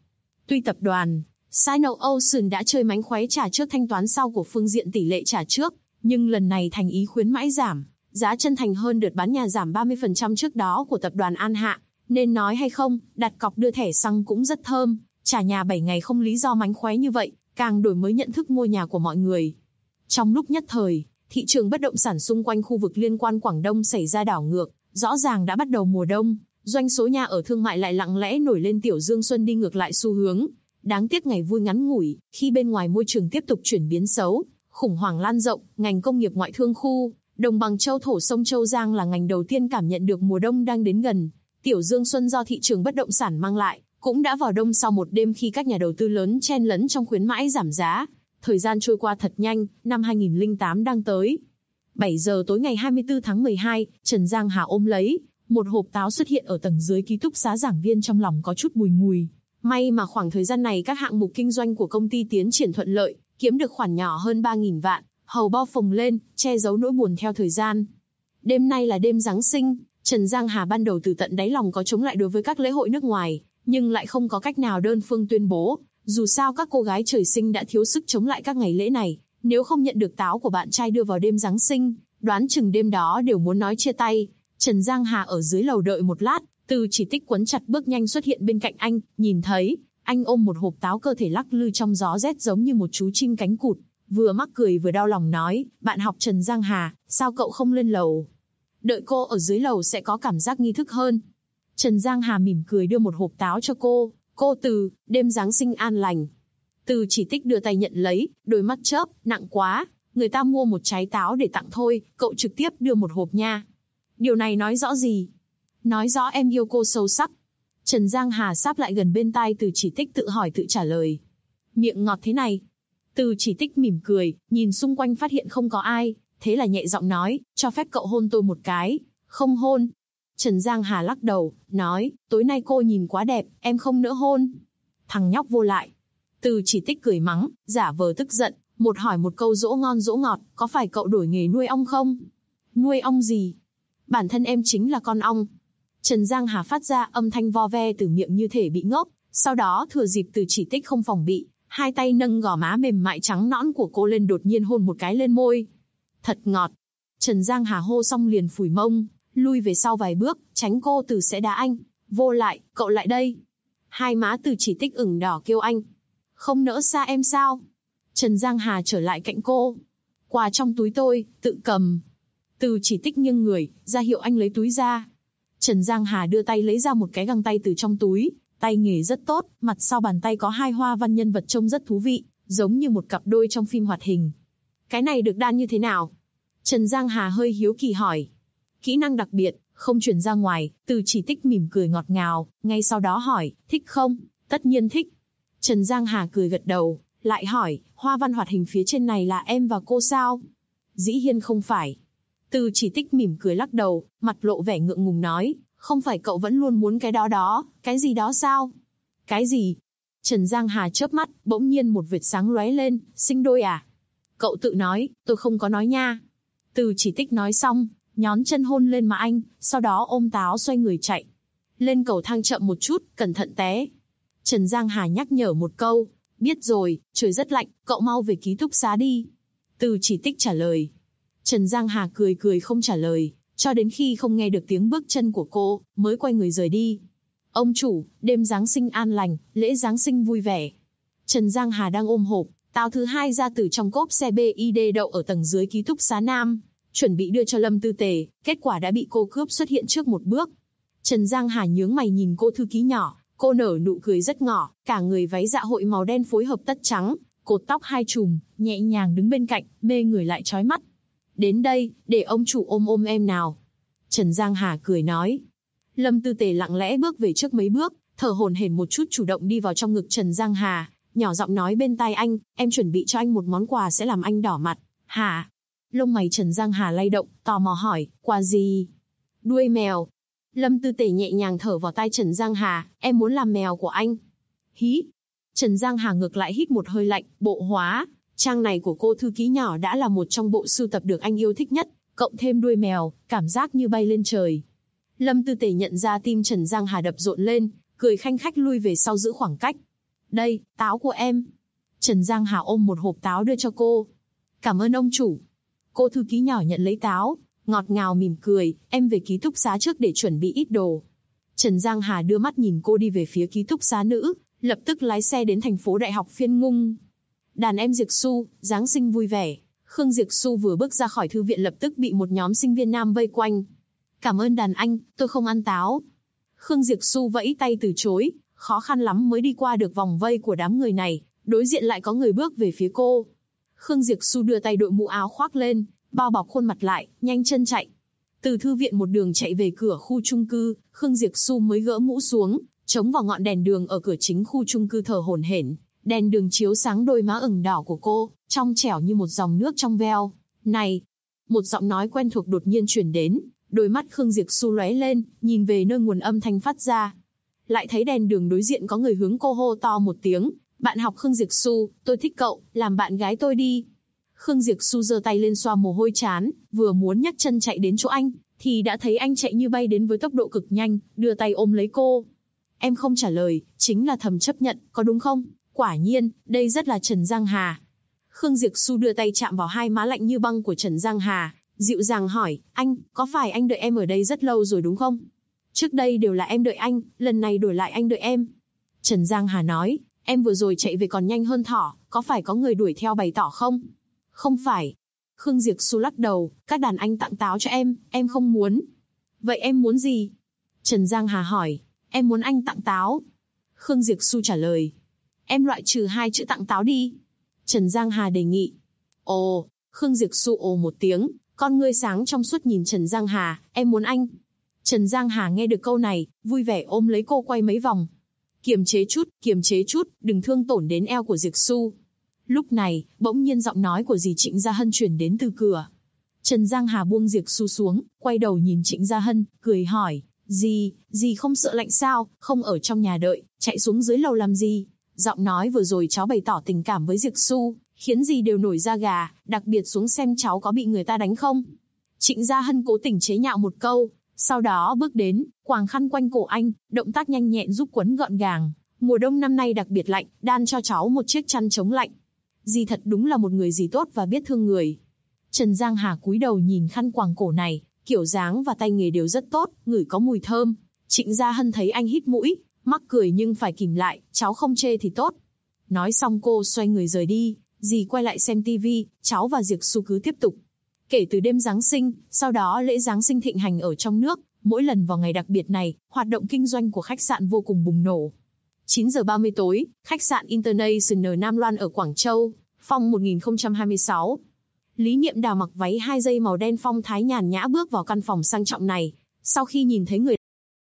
Tuy tập đoàn Sino Ocean đã chơi mánh khóe trả trước thanh toán sau của phương diện tỷ lệ trả trước, nhưng lần này thành ý khuyến mãi giảm, giá chân thành hơn đợt bán nhà giảm 30% trước đó của tập đoàn An Hạ, nên nói hay không, đặt cọc đưa thẻ xăng cũng rất thơm, trả nhà 7 ngày không lý do mánh khóe như vậy, càng đổi mới nhận thức mua nhà của mọi người. Trong lúc nhất thời, thị trường bất động sản xung quanh khu vực liên quan Quảng Đông xảy ra đảo ngược, rõ ràng đã bắt đầu mùa đông, doanh số nhà ở thương mại lại lặng lẽ nổi lên tiểu dương xuân đi ngược lại xu hướng. Đáng tiếc ngày vui ngắn ngủi, khi bên ngoài môi trường tiếp tục chuyển biến xấu, khủng hoảng lan rộng, ngành công nghiệp ngoại thương khu đồng bằng châu thổ sông Châu Giang là ngành đầu tiên cảm nhận được mùa đông đang đến gần. Tiểu dương xuân do thị trường bất động sản mang lại, cũng đã vào đông sau một đêm khi các nhà đầu tư lớn chen lấn trong khuyến mãi giảm giá. Thời gian trôi qua thật nhanh, năm 2008 đang tới. 7 giờ tối ngày 24 tháng 12, Trần Giang Hà ôm lấy một hộp táo xuất hiện ở tầng dưới ký túc xá giảng viên, trong lòng có chút bùi ngùi. May mà khoảng thời gian này các hạng mục kinh doanh của công ty tiến triển thuận lợi, kiếm được khoản nhỏ hơn 3.000 vạn, hầu bao phồng lên, che giấu nỗi buồn theo thời gian. Đêm nay là đêm Giáng sinh, Trần Giang Hà ban đầu từ tận đáy lòng có chống lại đối với các lễ hội nước ngoài, nhưng lại không có cách nào đơn phương tuyên bố, dù sao các cô gái trời sinh đã thiếu sức chống lại các ngày lễ này, nếu không nhận được táo của bạn trai đưa vào đêm Giáng sinh, đoán chừng đêm đó đều muốn nói chia tay. Trần Giang Hà ở dưới lầu đợi một lát, Từ Chỉ Tích quấn chặt bước nhanh xuất hiện bên cạnh anh, nhìn thấy anh ôm một hộp táo, cơ thể lắc lư trong gió rét giống như một chú chim cánh cụt, vừa mắc cười vừa đau lòng nói, bạn học Trần Giang Hà, sao cậu không lên lầu? Đợi cô ở dưới lầu sẽ có cảm giác nghi thức hơn. Trần Giang Hà mỉm cười đưa một hộp táo cho cô Từ, đêm Giáng sinh an lành. Từ Chỉ Tích đưa tay nhận lấy, đôi mắt chớp, nặng quá, người ta mua một trái táo để tặng thôi, cậu trực tiếp đưa một hộp nha. Điều này nói rõ gì? Nói rõ em yêu cô sâu sắc. Trần Giang Hà sáp lại gần bên tai Từ Chỉ Tích, tự hỏi tự trả lời. Miệng ngọt thế này. Từ Chỉ Tích mỉm cười, nhìn xung quanh phát hiện không có ai, thế là nhẹ giọng nói, cho phép cậu hôn tôi một cái. Không hôn. Trần Giang Hà lắc đầu, nói, tối nay cô nhìn quá đẹp, em không nỡ hôn. Thằng nhóc vô lại. Từ Chỉ Tích cười mắng, giả vờ tức giận, một hỏi một câu dỗ ngon dỗ ngọt, có phải cậu đổi nghề nuôi ong không? Nuôi ong gì? Bản thân em chính là con ong. Trần Giang Hà phát ra âm thanh vo ve từ miệng như thể bị ngốc, sau đó thừa dịp Từ Chỉ Tích không phòng bị, hai tay nâng gò má mềm mại trắng nõn của cô lên, đột nhiên hôn một cái lên môi. Thật ngọt. Trần Giang Hà hô xong liền phủi mông, lui về sau vài bước, tránh cô Từ sẽ đá anh. Vô lại, cậu lại đây. Hai má Từ Chỉ Tích ửng đỏ kêu anh. Không nỡ xa em sao? Trần Giang Hà trở lại cạnh cô. Quà trong túi tôi, tự cầm. Từ Chỉ Tích nghiêng người, ra hiệu anh lấy túi ra. Trần Giang Hà đưa tay lấy ra một cái găng tay từ trong túi, tay nghề rất tốt, mặt sau bàn tay có hai hoa văn nhân vật trông rất thú vị, giống như một cặp đôi trong phim hoạt hình. Cái này được đan như thế nào? Trần Giang Hà hơi hiếu kỳ hỏi. Kỹ năng đặc biệt, không truyền ra ngoài. Từ Chỉ Tích mỉm cười ngọt ngào, ngay sau đó hỏi, thích không? Tất nhiên thích. Trần Giang Hà cười gật đầu, lại hỏi, hoa văn hoạt hình phía trên này là em và cô sao? Dĩ nhiên không phải. Từ Chỉ Tích mỉm cười lắc đầu, mặt lộ vẻ ngượng ngùng nói, không phải cậu vẫn luôn muốn cái đó, cái gì đó sao? Cái gì? Trần Giang Hà chớp mắt, bỗng nhiên một vệt sáng lóe lên, sinh đôi à? Cậu tự nói, tôi không có nói nha. Từ Chỉ Tích nói xong, nhón chân hôn lên má anh, sau đó ôm táo xoay người chạy. Lên cầu thang chậm một chút, cẩn thận té. Trần Giang Hà nhắc nhở một câu, biết rồi, trời rất lạnh, cậu mau về ký túc xá đi. Từ Chỉ Tích trả lời. Trần Giang Hà cười cười không trả lời, cho đến khi không nghe được tiếng bước chân của cô, mới quay người rời đi. Ông chủ, đêm Giáng sinh an lành, lễ Giáng sinh vui vẻ. Trần Giang Hà đang ôm hộp táo thứ hai ra từ trong cốp xe BID đậu ở tầng dưới ký túc xá Nam, chuẩn bị đưa cho Lâm Tư Tề, kết quả đã bị cô cướp xuất hiện trước một bước. Trần Giang Hà nhướng mày nhìn cô thư ký nhỏ, cô nở nụ cười rất ngỏ, cả người váy dạ hội màu đen phối hợp tất trắng, cột tóc hai chùm, nhẹ nhàng đứng bên cạnh, mê người lại chói mắt. Đến đây, để ông chủ ôm em nào. Trần Giang Hà cười nói. Lâm Tư Tề lặng lẽ bước về trước mấy bước, thở hổn hển một chút chủ động đi vào trong ngực Trần Giang Hà, nhỏ giọng nói bên tai anh, em chuẩn bị cho anh một món quà sẽ làm anh đỏ mặt. Hả? Lông mày Trần Giang Hà lay động, tò mò hỏi, quà gì? Đuôi mèo. Lâm Tư Tề nhẹ nhàng thở vào tai Trần Giang Hà, em muốn làm mèo của anh. Hí. Trần Giang Hà ngược lại hít một hơi lạnh, bộ hóa. Trang này của cô thư ký nhỏ đã là một trong bộ sưu tập được anh yêu thích nhất, cộng thêm đuôi mèo, cảm giác như bay lên trời. Lâm Tư Tề nhận ra tim Trần Giang Hà đập rộn lên, cười khanh khách lui về sau giữ khoảng cách. Đây, táo của em. Trần Giang Hà ôm một hộp táo đưa cho cô. Cảm ơn ông chủ. Cô thư ký nhỏ nhận lấy táo, ngọt ngào mỉm cười, em về ký túc xá trước để chuẩn bị ít đồ. Trần Giang Hà đưa mắt nhìn cô đi về phía ký túc xá nữ, lập tức lái xe đến thành phố Đại học Phiên Ngung. Đàn em Diệc Xu, Giáng sinh vui vẻ. Khương Diệc Xu vừa bước ra khỏi thư viện lập tức bị một nhóm sinh viên nam vây quanh. Cảm ơn đàn anh, tôi không ăn táo. Khương Diệc Xu vẫy tay từ chối, khó khăn lắm mới đi qua được vòng vây của đám người này, đối diện lại có người bước về phía cô. Khương Diệc Xu đưa tay đội mũ áo khoác lên, bao bọc khuôn mặt lại, nhanh chân chạy. Từ thư viện một đường chạy về cửa khu chung cư, Khương Diệc Xu mới gỡ mũ xuống, chống vào ngọn đèn đường ở cửa chính khu chung cư thở hổn hển. Đèn đường chiếu sáng đôi má ửng đỏ của cô, trong trẻo như một dòng nước trong veo. Này! Một giọng nói quen thuộc đột nhiên truyền đến, đôi mắt Khương Diệc Xu lóe lên, nhìn về nơi nguồn âm thanh phát ra. Lại thấy đèn đường đối diện có người hướng cô hô to một tiếng, bạn học Khương Diệc Xu, tôi thích cậu, làm bạn gái tôi đi. Khương Diệc Xu giơ tay lên xoa mồ hôi trán, vừa muốn nhấc chân chạy đến chỗ anh, thì đã thấy anh chạy như bay đến với tốc độ cực nhanh, đưa tay ôm lấy cô. Em không trả lời, chính là thầm chấp nhận, có đúng không? Quả nhiên, đây rất là Trần Giang Hà. Khương Diệc Xu đưa tay chạm vào hai má lạnh như băng của Trần Giang Hà, dịu dàng hỏi, anh, có phải anh đợi em ở đây rất lâu rồi đúng không? Trước đây đều là em đợi anh, lần này đổi lại anh đợi em. Trần Giang Hà nói, em vừa rồi chạy về còn nhanh hơn thỏ, có phải có người đuổi theo bày tỏ không? Không phải. Khương Diệc Xu lắc đầu, các đàn anh tặng táo cho em không muốn. Vậy em muốn gì? Trần Giang Hà hỏi, em muốn anh tặng táo. Khương Diệc Xu trả lời, em loại trừ 2 chữ tặng táo đi. Trần Giang Hà đề nghị. Ồ, Khương Diệc Xu ồ một tiếng, con ngươi sáng trong suốt nhìn Trần Giang Hà, em muốn anh. Trần Giang Hà nghe được câu này, vui vẻ ôm lấy cô quay mấy vòng. Kiềm chế chút, đừng thương tổn đến eo của Diệc Xu. Lúc này, bỗng nhiên giọng nói của dì Trịnh Gia Hân truyền đến từ cửa. Trần Giang Hà buông Diệc Xu xuống, quay đầu nhìn Trịnh Gia Hân, cười hỏi, dì không sợ lạnh sao, không ở trong nhà đợi, chạy xuống dưới lầu làm gì? Giọng nói vừa rồi cháu bày tỏ tình cảm với Diệc Xu, khiến dì đều nổi da gà, đặc biệt xuống xem cháu có bị người ta đánh không. Trịnh Gia Hân cố tình chế nhạo một câu, sau đó bước đến, quàng khăn quanh cổ anh, động tác nhanh nhẹn giúp quấn gọn gàng. Mùa đông năm nay đặc biệt lạnh, đan cho cháu một chiếc chăn chống lạnh. Dì thật đúng là một người dì tốt và biết thương người. Trần Giang Hà cúi đầu nhìn khăn quàng cổ này, kiểu dáng và tay nghề đều rất tốt, ngửi có mùi thơm. Trịnh Gia Hân thấy anh hít mũi, mắc cười nhưng phải kìm lại, cháu không chê thì tốt. Nói xong cô xoay người rời đi, dì quay lại xem tivi, cháu và Diệc Xu cứ tiếp tục. Kể từ đêm Giáng sinh, sau đó lễ Giáng sinh thịnh hành ở trong nước, mỗi lần vào ngày đặc biệt này, hoạt động kinh doanh của khách sạn vô cùng bùng nổ. 9 giờ 30 tối, khách sạn International Nam Loan ở Quảng Châu, Phong 1026. Lý Niệm Đào mặc váy 2 dây màu đen phong thái nhàn nhã bước vào căn phòng sang trọng này, sau khi nhìn thấy người.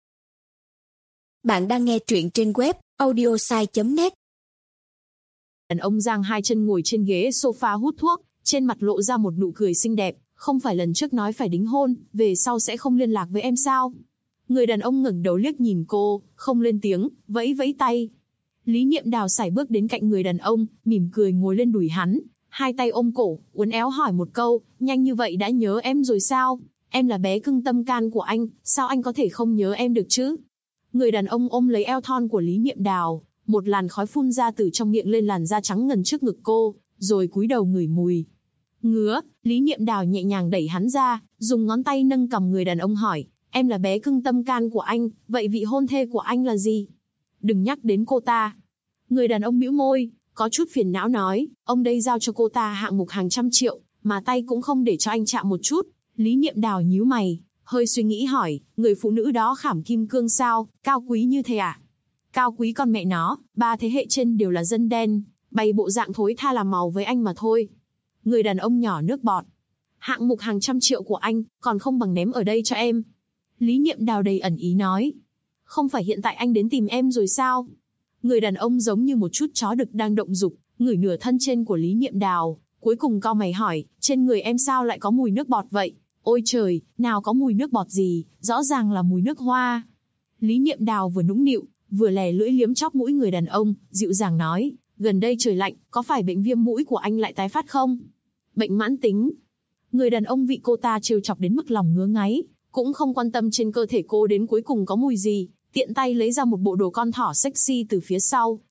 Bạn đang nghe truyện trên web audiosai.net. Đàn ông giang hai chân ngồi trên ghế sofa hút thuốc, trên mặt lộ ra một nụ cười xinh đẹp, không phải lần trước nói phải đính hôn, về sau sẽ không liên lạc với em sao? Người đàn ông ngẩng đầu liếc nhìn cô, không lên tiếng, vẫy vẫy tay. Lý Niệm Đào sải bước đến cạnh người đàn ông, mỉm cười ngồi lên đùi hắn, hai tay ôm cổ, uốn éo hỏi một câu, nhanh như vậy đã nhớ em rồi sao? Em là bé cưng tâm can của anh, sao anh có thể không nhớ em được chứ? Người đàn ông ôm lấy eo thon của Lý Niệm Đào, một làn khói phun ra từ trong miệng lên làn da trắng ngần trước ngực cô, rồi cúi đầu ngửi mùi. Ngứa, Lý Niệm Đào nhẹ nhàng đẩy hắn ra, dùng ngón tay nâng cằm người đàn ông hỏi, em là bé cưng tâm can của anh, vậy vị hôn thê của anh là gì? Đừng nhắc đến cô ta. Người đàn ông bĩu môi, có chút phiền não nói, ông đây giao cho cô ta hạng mục hàng trăm triệu, mà tay cũng không để cho anh chạm một chút. Lý Niệm Đào nhíu mày, hơi suy nghĩ hỏi, người phụ nữ đó khảm kim cương sao, cao quý như thế à? Cao quý con mẹ nó, 3 thế hệ trên đều là dân đen, bày bộ dạng thối tha làm màu với anh mà thôi. Người đàn ông nhỏ nước bọt. Hạng mục hàng trăm triệu của anh, còn không bằng ném ở đây cho em. Lý Niệm Đào đầy ẩn ý nói. Không phải hiện tại anh đến tìm em rồi sao? Người đàn ông giống như một chút chó đực đang động dục, ngửi nửa thân trên của Lý Niệm Đào, cuối cùng cau mày hỏi, trên người em sao lại có mùi nước bọt vậy? Ôi trời, nào có mùi nước bọt gì, rõ ràng là mùi nước hoa. Lý Niệm Đào vừa nũng nịu, vừa lè lưỡi liếm chóp mũi người đàn ông, dịu dàng nói, gần đây trời lạnh, có phải bệnh viêm mũi của anh lại tái phát không? Bệnh mãn tính. Người đàn ông bị cô ta trêu chọc đến mức lòng ngứa ngáy, cũng không quan tâm trên cơ thể cô đến cuối cùng có mùi gì, tiện tay lấy ra một bộ đồ con thỏ sexy từ phía sau,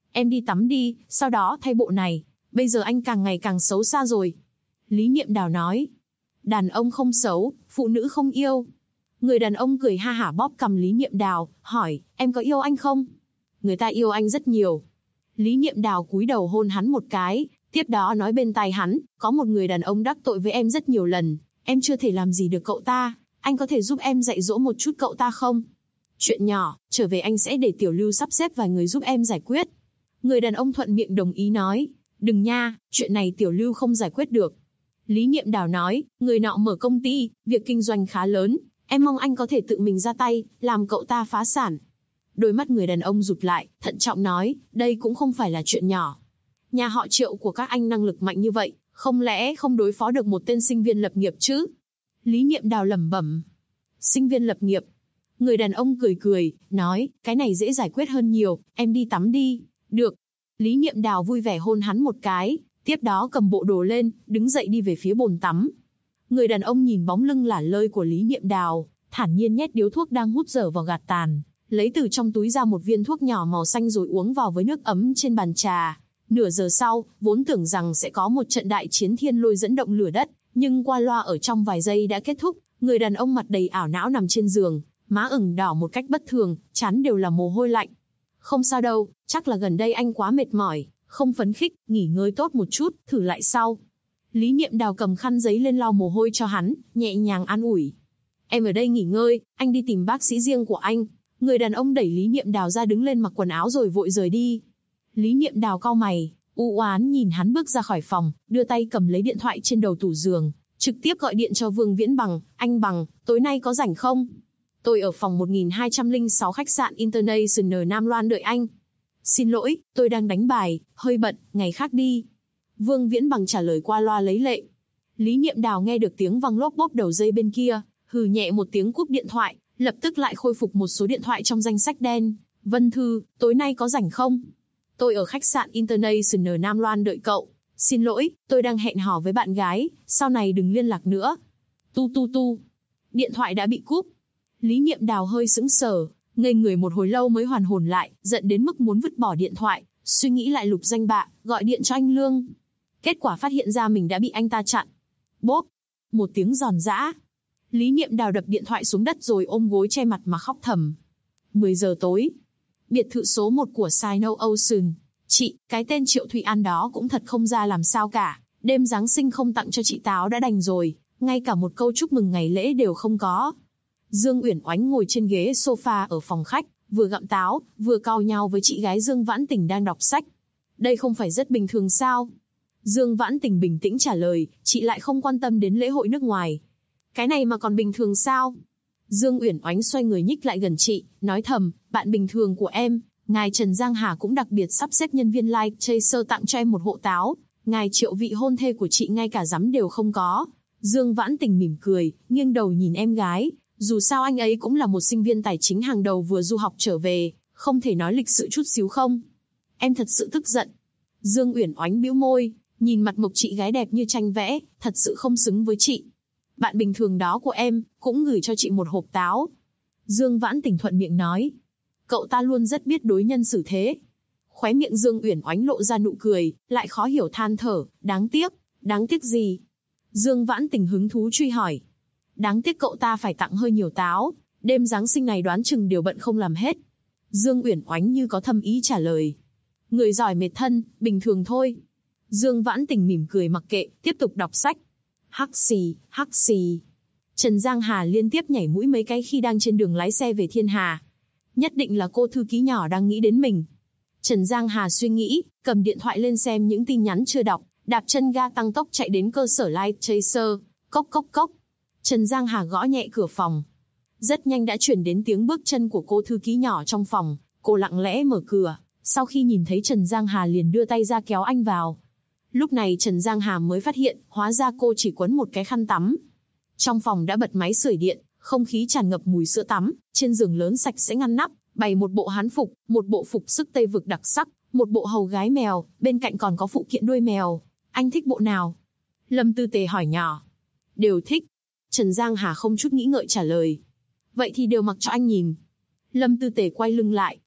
Em đi tắm đi, sau đó thay bộ này. Bây giờ anh càng ngày càng xấu xa rồi. Lý Niệm Đào nói. Đàn ông không xấu, phụ nữ không yêu. Người đàn ông cười ha hả bóp cằm Lý Niệm Đào, hỏi, em có yêu anh không? Người ta yêu anh rất nhiều. Lý Niệm Đào cúi đầu hôn hắn một cái, tiếp đó nói bên tai hắn, có một người đàn ông đắc tội với em rất nhiều lần, em chưa thể làm gì được cậu ta, anh có thể giúp em dạy dỗ một chút cậu ta không? Chuyện nhỏ, trở về anh sẽ để Tiểu Lưu sắp xếp vài người giúp em giải quyết. Người đàn ông thuận miệng đồng ý nói, đừng nha, chuyện này Tiểu Lưu không giải quyết được. Lý Niệm Đào nói, người nọ mở công ty, việc kinh doanh khá lớn, em mong anh có thể tự mình ra tay, làm cậu ta phá sản. Đôi mắt người đàn ông rụt lại, thận trọng nói, đây cũng không phải là chuyện nhỏ. Nhà họ Triệu của các anh năng lực mạnh như vậy, không lẽ không đối phó được một tên sinh viên lập nghiệp chứ? Lý Niệm Đào lẩm bẩm. Sinh viên lập nghiệp. Người đàn ông cười cười, nói, cái này dễ giải quyết hơn nhiều, em đi tắm đi. Được. Lý Niệm Đào vui vẻ hôn hắn một cái, tiếp đó cầm bộ đồ lên, đứng dậy đi về phía bồn tắm. Người đàn ông nhìn bóng lưng lả lơi của Lý Niệm Đào, thản nhiên nhét điếu thuốc đang hút dở vào gạt tàn, lấy từ trong túi ra một viên thuốc nhỏ màu xanh rồi uống vào với nước ấm trên bàn trà. Nửa giờ sau, vốn tưởng rằng sẽ có một trận đại chiến thiên lôi dẫn động lửa đất, nhưng qua loa ở trong vài giây đã kết thúc. Người đàn ông mặt đầy ảo não nằm trên giường, má ửng đỏ một cách bất thường, trán đều là mồ hôi lạnh. Không sao đâu, chắc là gần đây anh quá mệt mỏi, không phấn khích, nghỉ ngơi tốt một chút, thử lại sau. Lý Niệm Đào cầm khăn giấy lên lau mồ hôi cho hắn, nhẹ nhàng an ủi. Em ở đây nghỉ ngơi, anh đi tìm bác sĩ riêng của anh. Người đàn ông đẩy Lý Niệm Đào ra đứng lên mặc quần áo rồi vội rời đi. Lý Niệm Đào cau mày, u oán nhìn hắn bước ra khỏi phòng, đưa tay cầm lấy điện thoại trên đầu tủ giường, trực tiếp gọi điện cho Vương Viễn Bằng. Anh Bằng, tối nay có rảnh không? Tôi ở phòng 1206 khách sạn International Nam Loan đợi anh. Xin lỗi, tôi đang đánh bài, hơi bận, ngày khác đi. Vương Viễn Bằng trả lời qua loa lấy lệ. Lý Niệm Đào nghe được tiếng vang lốp bốp đầu dây bên kia, hừ nhẹ một tiếng cúp điện thoại, lập tức lại khôi phục một số điện thoại trong danh sách đen. Vân Thư, tối nay có rảnh không? Tôi ở khách sạn International Nam Loan đợi cậu. Xin lỗi, tôi đang hẹn hò với bạn gái, sau này đừng liên lạc nữa. Tu tu tu. Điện thoại đã bị cúp. Lý Niệm Đào hơi sững sờ, ngây người một hồi lâu mới hoàn hồn lại, giận đến mức muốn vứt bỏ điện thoại, suy nghĩ lại lục danh bạ, gọi điện cho anh Lương. Kết quả phát hiện ra mình đã bị anh ta chặn. Bốp. Một tiếng giòn giã. Lý Niệm Đào đập điện thoại xuống đất rồi ôm gối che mặt mà khóc thầm. 10 giờ tối. Biệt thự số 1 của Sino Ocean. Chị, cái tên Triệu Thụy An đó cũng thật không ra làm sao cả. Đêm Giáng sinh không tặng cho chị táo đã đành rồi, ngay cả một câu chúc mừng ngày lễ đều không có. Dương Uyển Oánh ngồi trên ghế sofa ở phòng khách, vừa gặm táo, vừa cau nhau với chị gái Dương Vãn Tình đang đọc sách. Đây không phải rất bình thường sao? Dương Vãn Tình bình tĩnh trả lời, chị lại không quan tâm đến lễ hội nước ngoài. Cái này mà còn bình thường sao? Dương Uyển Oánh xoay người nhích lại gần chị, nói thầm, bạn bình thường của em, ngài Trần Giang Hà cũng đặc biệt sắp xếp nhân viên Live Chaser tặng cho em một hộ táo, ngài Triệu vị hôn thê của chị ngay cả dám đều không có. Dương Vãn Tình mỉm cười, nghiêng đầu nhìn em gái, dù sao anh ấy cũng là một sinh viên tài chính hàng đầu vừa du học trở về, không thể nói lịch sự chút xíu không? Em thật sự tức giận. Dương Uyển Oánh bĩu môi, nhìn mặt mộc chị gái đẹp như tranh vẽ, thật sự không xứng với chị. Bạn bình thường đó của em, cũng gửi cho chị một hộp táo. Dương Vãn Tình thuận miệng nói. Cậu ta luôn rất biết đối nhân xử thế. Khóe miệng Dương Uyển Oánh lộ ra nụ cười, lại khó hiểu than thở, đáng tiếc gì? Dương Vãn Tình hứng thú truy hỏi. Đáng tiếc cậu ta phải tặng hơi nhiều táo, đêm Giáng sinh này đoán chừng đều bận không làm hết. Dương Uyển Oánh như có thâm ý trả lời. Người giỏi mệt thân, bình thường thôi. Dương Vãn Tình mỉm cười mặc kệ, tiếp tục đọc sách. Hắc xì. Trần Giang Hà liên tiếp nhảy mũi mấy cái khi đang trên đường lái xe về Thiên Hà. Nhất định là cô thư ký nhỏ đang nghĩ đến mình. Trần Giang Hà suy nghĩ, cầm điện thoại lên xem những tin nhắn chưa đọc, đạp chân ga tăng tốc chạy đến cơ sở Live Chaser. Cốc cốc cốc. Trần Giang Hà gõ nhẹ cửa phòng. Rất nhanh đã chuyển đến tiếng bước chân của cô thư ký nhỏ trong phòng, cô lặng lẽ mở cửa, sau khi nhìn thấy Trần Giang Hà liền đưa tay ra kéo anh vào. Lúc này Trần Giang Hà mới phát hiện, hóa ra cô chỉ quấn một cái khăn tắm. Trong phòng đã bật máy sưởi điện, không khí tràn ngập mùi sữa tắm, trên giường lớn sạch sẽ ngăn nắp, bày một bộ hán phục, một bộ phục sức Tây vực đặc sắc, một bộ hầu gái mèo, bên cạnh còn có phụ kiện đuôi mèo. Anh thích bộ nào? Lâm Tư Tề hỏi nhỏ. Đều thích. Trần Giang Hà không chút nghĩ ngợi trả lời. Vậy thì đều mặc cho anh nhìn. Lâm Tư Tề quay lưng lại,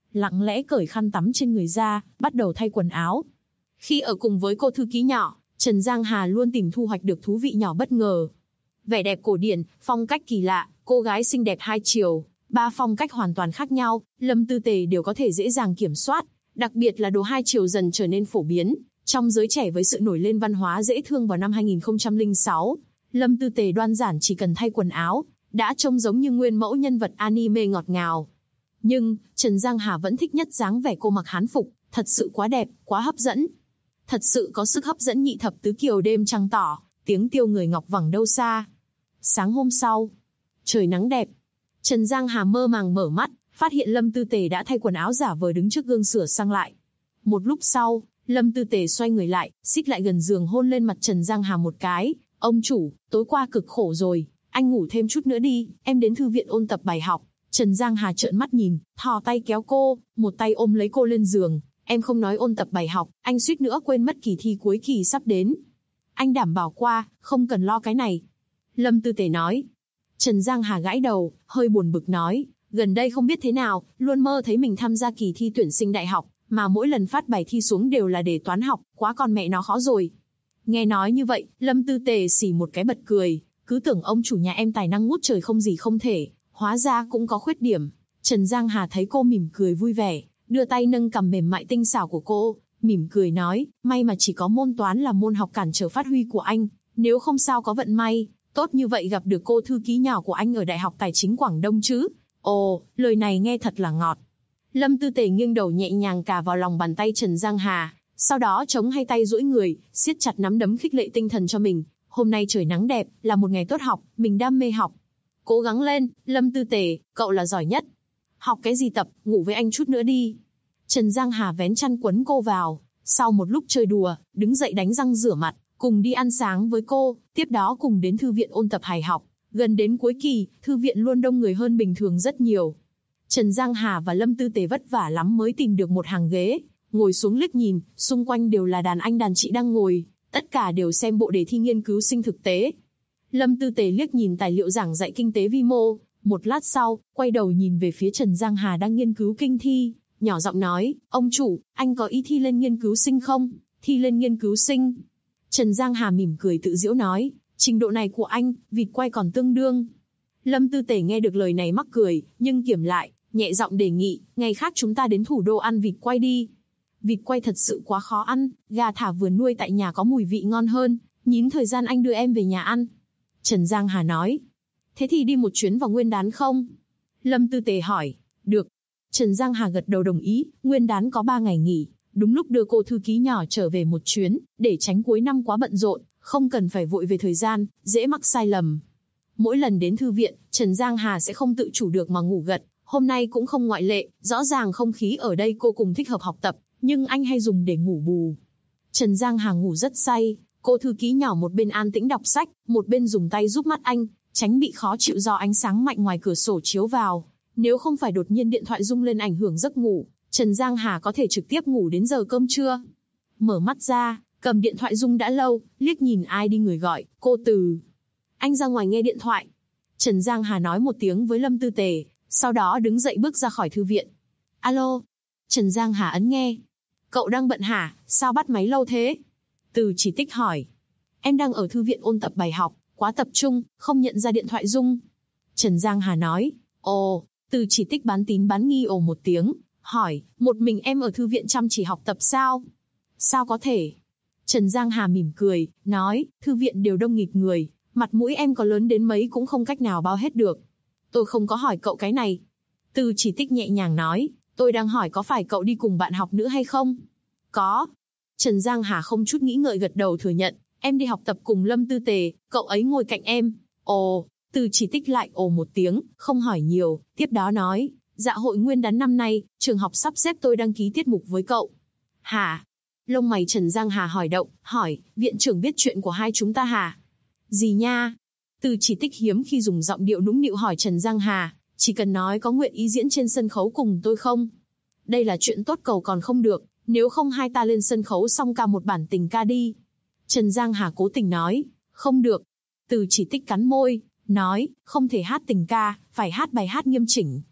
lặng lẽ cởi khăn tắm trên người ra, bắt đầu thay quần áo. Khi ở cùng với cô thư ký nhỏ, Trần Giang Hà luôn tìm thu hoạch được thú vị nhỏ bất ngờ. Vẻ đẹp cổ điển, phong cách kỳ lạ, cô gái xinh đẹp hai chiều, ba phong cách hoàn toàn khác nhau, Lâm Tư Tề đều có thể dễ dàng kiểm soát, đặc biệt là đồ hai chiều dần trở nên phổ biến trong giới trẻ với sự nổi lên văn hóa dễ thương vào năm 2006. Lâm Tư Tề đơn giản chỉ cần thay quần áo, đã trông giống như nguyên mẫu nhân vật anime ngọt ngào. Nhưng, Trần Giang Hà vẫn thích nhất dáng vẻ cô mặc hán phục, thật sự quá đẹp, quá hấp dẫn. Thật sự có sức hấp dẫn nhị thập tứ kiều đêm trăng tỏ, tiếng tiêu người ngọc vẳng đâu xa. Sáng hôm sau, trời nắng đẹp. Trần Giang Hà mơ màng mở mắt, phát hiện Lâm Tư Tề đã thay quần áo giả vờ đứng trước gương sửa sang lại. Một lúc sau, Lâm Tư Tề xoay người lại, xích lại gần giường hôn lên mặt Trần Giang Hà một cái. Ông chủ, tối qua cực khổ rồi, anh ngủ thêm chút nữa đi, em đến thư viện ôn tập bài học. Trần Giang Hà trợn mắt nhìn, thò tay kéo cô, một tay ôm lấy cô lên giường. Em không nói ôn tập bài học, anh suýt nữa quên mất kỳ thi cuối kỳ sắp đến. Anh đảm bảo qua, không cần lo cái này. Lâm Tư Tề nói. Trần Giang Hà gãi đầu, hơi buồn bực nói, gần đây không biết thế nào, luôn mơ thấy mình tham gia kỳ thi tuyển sinh đại học, mà mỗi lần phát bài thi xuống đều là đề toán học, quá con mẹ nó khó rồi. Nghe nói như vậy, Lâm Tư Tề xì một cái bật cười, cứ tưởng ông chủ nhà em tài năng ngút trời không gì không thể, hóa ra cũng có khuyết điểm. Trần Giang Hà thấy cô mỉm cười vui vẻ, đưa tay nâng cằm mềm mại tinh xảo của cô, mỉm cười nói, may mà chỉ có môn toán là môn học cản trở phát huy của anh, nếu không sao có vận may, tốt như vậy gặp được cô thư ký nhỏ của anh ở Đại học Tài chính Quảng Đông chứ. Ồ, lời này nghe thật là ngọt. Lâm Tư Tề nghiêng đầu nhẹ nhàng cà vào lòng bàn tay Trần Giang Hà, sau đó chống hai tay duỗi người, siết chặt nắm đấm khích lệ tinh thần cho mình. Hôm nay trời nắng đẹp, là một ngày tốt học, mình đam mê học. Cố gắng lên, Lâm Tư Tề, cậu là giỏi nhất. Học cái gì tập, ngủ với anh chút nữa đi. Trần Giang Hà vén chăn quấn cô vào, sau một lúc chơi đùa, đứng dậy đánh răng rửa mặt, cùng đi ăn sáng với cô, tiếp đó cùng đến thư viện ôn tập hài học. Gần đến cuối kỳ, thư viện luôn đông người hơn bình thường rất nhiều. Trần Giang Hà và Lâm Tư Tề vất vả lắm mới tìm được một hàng ghế, ngồi xuống liếc nhìn, xung quanh đều là đàn anh đàn chị đang ngồi, tất cả đều xem bộ đề thi nghiên cứu sinh thực tế. Lâm Tư Tề liếc nhìn tài liệu giảng dạy kinh tế vi mô, một lát sau, quay đầu nhìn về phía Trần Giang Hà đang nghiên cứu kinh thi, nhỏ giọng nói, ông chủ, anh có ý thi lên nghiên cứu sinh không? Thi lên nghiên cứu sinh. Trần Giang Hà mỉm cười tự giễu nói, trình độ này của anh, vịt quay còn tương đương. Lâm Tư Tề nghe được lời này mắc cười, nhưng kiểm lại, nhẹ giọng đề nghị, ngày khác chúng ta đến thủ đô ăn vịt quay đi. Vịt quay thật sự quá khó ăn, gà thả vườn nuôi tại nhà có mùi vị ngon hơn, nhín thời gian anh đưa em về nhà ăn. Trần Giang Hà nói, thế thì đi một chuyến vào Nguyên Đán không? Lâm Tư Tề hỏi, được. Trần Giang Hà gật đầu đồng ý, Nguyên Đán có 3 ngày nghỉ, đúng lúc đưa cô thư ký nhỏ trở về một chuyến, để tránh cuối năm quá bận rộn, không cần phải vội về thời gian, dễ mắc sai lầm. Mỗi lần đến thư viện, Trần Giang Hà sẽ không tự chủ được mà ngủ gật, hôm nay cũng không ngoại lệ, rõ ràng không khí ở đây cô cùng thích hợp học tập, nhưng anh hay dùng để ngủ bù. Trần Giang Hà ngủ rất say, cô thư ký nhỏ một bên an tĩnh đọc sách, một bên dùng tay giúp mắt anh, tránh bị khó chịu do ánh sáng mạnh ngoài cửa sổ chiếu vào. Nếu không phải đột nhiên điện thoại rung lên ảnh hưởng giấc ngủ, Trần Giang Hà có thể trực tiếp ngủ đến giờ cơm trưa. Mở mắt ra, cầm điện thoại rung đã lâu, liếc nhìn ai đi người gọi, cô Từ. Anh ra ngoài nghe điện thoại. Trần Giang Hà nói một tiếng với Lâm Tư Tề, sau đó đứng dậy bước ra khỏi thư viện. Alo. Trần Giang Hà ấn nghe. Cậu đang bận hả, sao bắt máy lâu thế? Từ Chỉ Tích hỏi. Em đang ở thư viện ôn tập bài học, quá tập trung, không nhận ra điện thoại rung. Trần Giang Hà nói. Ồ. Từ Chỉ Tích bán tín bán nghi ồ một tiếng, hỏi, một mình em ở thư viện chăm chỉ học tập sao? Sao có thể? Trần Giang Hà mỉm cười, nói, thư viện đều đông nghịt người, mặt mũi em có lớn đến mấy cũng không cách nào bao hết được. Tôi không có hỏi cậu cái này. Từ Chỉ Tích nhẹ nhàng nói, tôi đang hỏi có phải cậu đi cùng bạn học nữa hay không? Có. Trần Giang Hà không chút nghĩ ngợi gật đầu thừa nhận, em đi học tập cùng Lâm Tư Tề, cậu ấy ngồi cạnh em. Ồ. Từ Chỉ Tích lại ồ một tiếng, không hỏi nhiều, tiếp đó nói, dạ hội Nguyên Đán năm nay, trường học sắp xếp tôi đăng ký tiết mục với cậu. Hả? Lông mày Trần Giang Hà hỏi động, hỏi, viện trưởng biết chuyện của hai chúng ta hả? Gì nha? Từ Chỉ Tích hiếm khi dùng giọng điệu nũng nịu hỏi Trần Giang Hà, chỉ cần nói có nguyện ý diễn trên sân khấu cùng tôi không? Đây là chuyện tốt cầu còn không được, nếu không hai ta lên sân khấu xong ca một bản tình ca đi. Trần Giang Hà cố tình nói, không được. Từ Chỉ Tích cắn môi, nói, không thể hát tình ca, phải hát bài hát nghiêm chỉnh.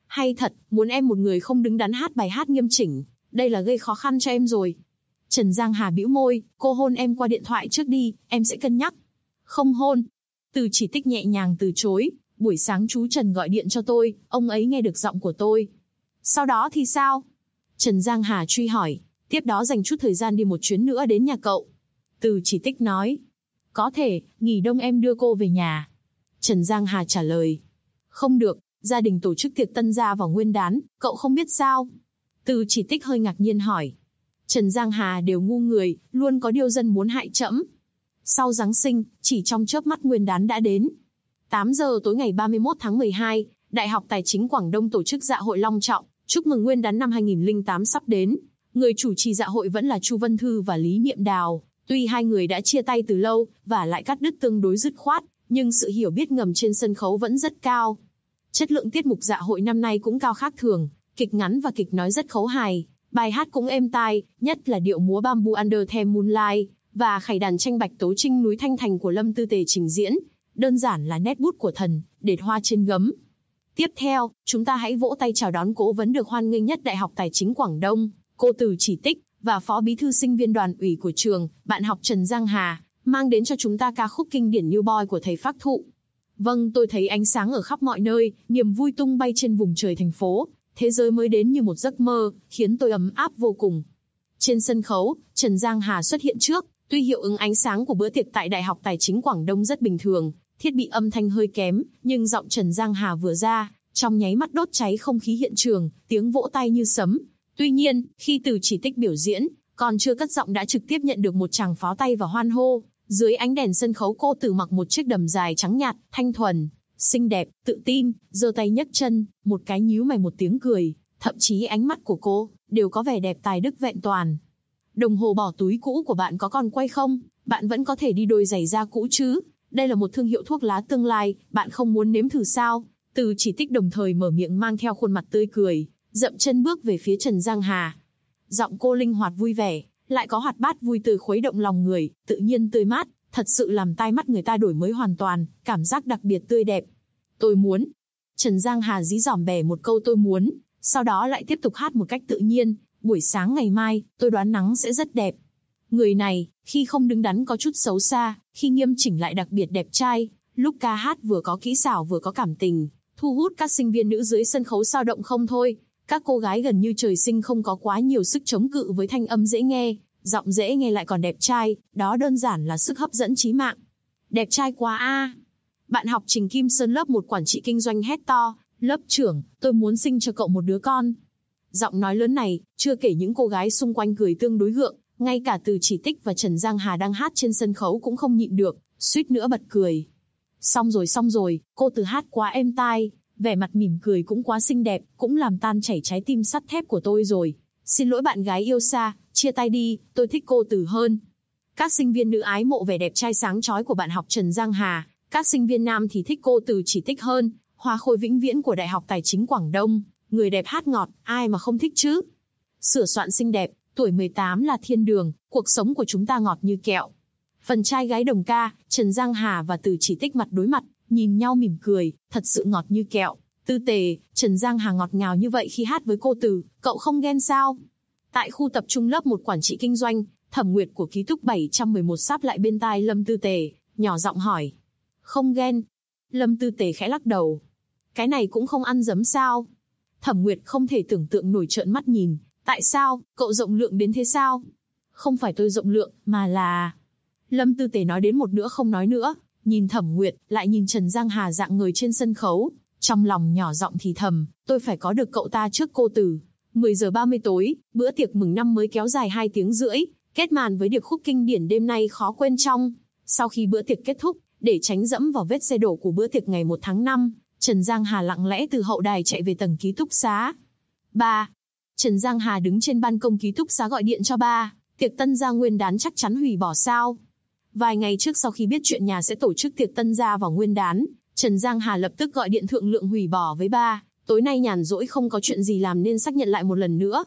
Hay thật, muốn em một người không đứng đắn hát bài hát nghiêm chỉnh, đây là gây khó khăn cho em rồi. Trần Giang Hà bĩu môi, cô hôn em qua điện thoại trước đi, em sẽ cân nhắc. Không hôn. Từ Chỉ Tích nhẹ nhàng từ chối, buổi sáng chú Trần gọi điện cho tôi, ông ấy nghe được giọng của tôi. Sau đó thì sao? Trần Giang Hà truy hỏi, tiếp đó dành chút thời gian đi một chuyến nữa đến nhà cậu. Từ Chỉ Tích nói, có thể, nghỉ đông em đưa cô về nhà. Trần Giang Hà trả lời, không được, gia đình tổ chức tiệc tân gia vào Nguyên đán, cậu không biết sao? Từ Chỉ Tích hơi ngạc nhiên hỏi. Trần Giang Hà đều ngu người, luôn có điều dân muốn hại trẫm. Sau Giáng sinh, chỉ trong chớp mắt Nguyên đán đã đến. 8 giờ tối ngày 31 tháng 12, Đại học Tài chính Quảng Đông tổ chức dạ hội long trọng, chúc mừng Nguyên đán năm 2008 sắp đến. Người chủ trì dạ hội vẫn là Chu Vân Thư và Lý Niệm Đào. Tuy hai người đã chia tay từ lâu, và lại cắt đứt tương đối dứt khoát, nhưng sự hiểu biết ngầm trên sân khấu vẫn rất cao. Chất lượng tiết mục dạ hội năm nay cũng cao khác thường, kịch ngắn và kịch nói rất khấu hài, bài hát cũng êm tai, nhất là điệu múa Bamboo Under the Moonlight, và khải đàn tranh Bạch Tố Trinh núi Thanh Thành của Lâm Tư Tề trình diễn, đơn giản là nét bút của thần, dệt hoa trên gấm. Tiếp theo, chúng ta hãy vỗ tay chào đón cố vấn được hoan nghênh nhất Đại học Tài chính Quảng Đông, cô Từ Chỉ Tích, và Phó Bí thư sinh viên đoàn ủy của trường, bạn học Trần Giang Hà, mang đến cho chúng ta ca khúc kinh điển New Boy của thầy Phác Thụ. Vâng, tôi thấy ánh sáng ở khắp mọi nơi, niềm vui tung bay trên vùng trời thành phố, thế giới mới đến như một giấc mơ, khiến tôi ấm áp vô cùng. Trên sân khấu, Trần Giang Hà xuất hiện trước, tuy hiệu ứng ánh sáng của bữa tiệc tại Đại học Tài chính Quảng Đông rất bình thường, thiết bị âm thanh hơi kém, nhưng giọng Trần Giang Hà vừa ra, trong nháy mắt đốt cháy không khí hiện trường, tiếng vỗ tay như sấm. Tuy nhiên, khi Từ Chỉ Tích biểu diễn, còn chưa cất giọng đã trực tiếp nhận được một tràng pháo tay và hoan hô. Dưới ánh đèn sân khấu, cô Từ mặc một chiếc đầm dài trắng nhạt, thanh thuần, xinh đẹp, tự tin, giơ tay nhấc chân, một cái nhíu mày một tiếng cười, thậm chí ánh mắt của cô đều có vẻ đẹp tài đức vẹn toàn. Đồng hồ bỏ túi cũ của bạn có còn quay không? Bạn vẫn có thể đi đôi giày da cũ chứ? Đây là một thương hiệu thuốc lá tương lai, bạn không muốn nếm thử sao? Từ Chỉ Tích đồng thời mở miệng mang theo khuôn mặt tươi cười, dậm chân bước về phía Trần Giang Hà. Giọng cô linh hoạt vui vẻ, lại có hoạt bát vui tươi khuấy động lòng người, tự nhiên tươi mát, thật sự làm tai mắt người ta đổi mới hoàn toàn, cảm giác đặc biệt tươi đẹp. Tôi muốn. Trần Giang Hà dí dỏm bẻ một câu tôi muốn, sau đó lại tiếp tục hát một cách tự nhiên. Buổi sáng ngày mai, tôi đoán nắng sẽ rất đẹp. Người này, khi không đứng đắn có chút xấu xa, khi nghiêm chỉnh lại đặc biệt đẹp trai, lúc ca hát vừa có kỹ xảo vừa có cảm tình, thu hút các sinh viên nữ dưới sân khấu sao động không thôi. Các cô gái gần như trời sinh không có quá nhiều sức chống cự với thanh âm dễ nghe, giọng dễ nghe lại còn đẹp trai, đó đơn giản là sức hấp dẫn chí mạng. Đẹp trai quá a! Bạn học Trình Kim Sơn lớp 1 quản trị kinh doanh hét to, lớp trưởng, tôi muốn sinh cho cậu một đứa con. Giọng nói lớn này, chưa kể những cô gái xung quanh cười tương đối gượng, ngay cả Từ Chỉ Tích và Trần Giang Hà đang hát trên sân khấu cũng không nhịn được, suýt nữa bật cười. Xong rồi, cô Từ hát quá êm tai, vẻ mặt mỉm cười cũng quá xinh đẹp, cũng làm tan chảy trái tim sắt thép của tôi rồi. Xin lỗi bạn gái yêu xa, chia tay đi, tôi thích cô Từ hơn. Các sinh viên nữ ái mộ vẻ đẹp trai sáng chói của bạn học Trần Giang Hà, các sinh viên nam thì thích cô Từ Chỉ Tích hơn, hoa khôi vĩnh viễn của Đại học Tài chính Quảng Đông, người đẹp hát ngọt, ai mà không thích chứ. Sửa soạn xinh đẹp, tuổi 18 là thiên đường, cuộc sống của chúng ta ngọt như kẹo. Phần trai gái đồng ca, Trần Giang Hà và Từ Chỉ Tích mặt đối mặt, nhìn nhau mỉm cười, thật sự ngọt như kẹo. Tư Tề, Trần Giang Hà ngọt ngào như vậy khi hát với cô Từ, cậu không ghen sao? Tại khu tập trung lớp 1 quản trị kinh doanh, Thẩm Nguyệt của ký túc 711 sáp lại bên tai Lâm Tư Tề, nhỏ giọng hỏi. Không ghen. Lâm Tư Tề khẽ lắc đầu. Cái này cũng không ăn dấm sao? Thẩm Nguyệt không thể tưởng tượng nổi, trợn mắt nhìn. Tại sao, cậu rộng lượng đến thế sao? Không phải tôi rộng lượng, mà là... Lâm Tư Tề nói đến một nửa không nói nữa, nhìn Thẩm Nguyệt, lại nhìn Trần Giang Hà dạng người trên sân khấu, trong lòng nhỏ giọng thì thầm, tôi phải có được cậu ta trước cô Từ. 10 giờ 30 tối, bữa tiệc mừng năm mới kéo dài 2 tiếng rưỡi, kết màn với điệp khúc kinh điển đêm nay khó quên trong. Sau khi bữa tiệc kết thúc, để tránh dẫm vào vết xe đổ của bữa tiệc ngày 1 tháng 5, Trần Giang Hà lặng lẽ từ hậu đài chạy về tầng ký túc xá. Ba. Trần Giang Hà đứng trên ban công ký túc xá gọi điện cho ba, tiệc tân gia Nguyên đán chắc chắn hủy bỏ sao? Vài ngày trước sau khi biết chuyện nhà sẽ tổ chức tiệc tân gia vào Nguyên đán, Trần Giang Hà lập tức gọi điện thượng lượng hủy bỏ với ba, tối nay nhàn rỗi không có chuyện gì làm nên xác nhận lại một lần nữa.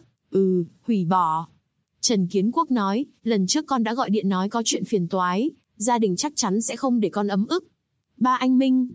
Hủy bỏ. Trần Kiến Quốc nói, lần trước con đã gọi điện nói có chuyện phiền toái, gia đình chắc chắn sẽ không để con ấm ức. Ba anh Minh.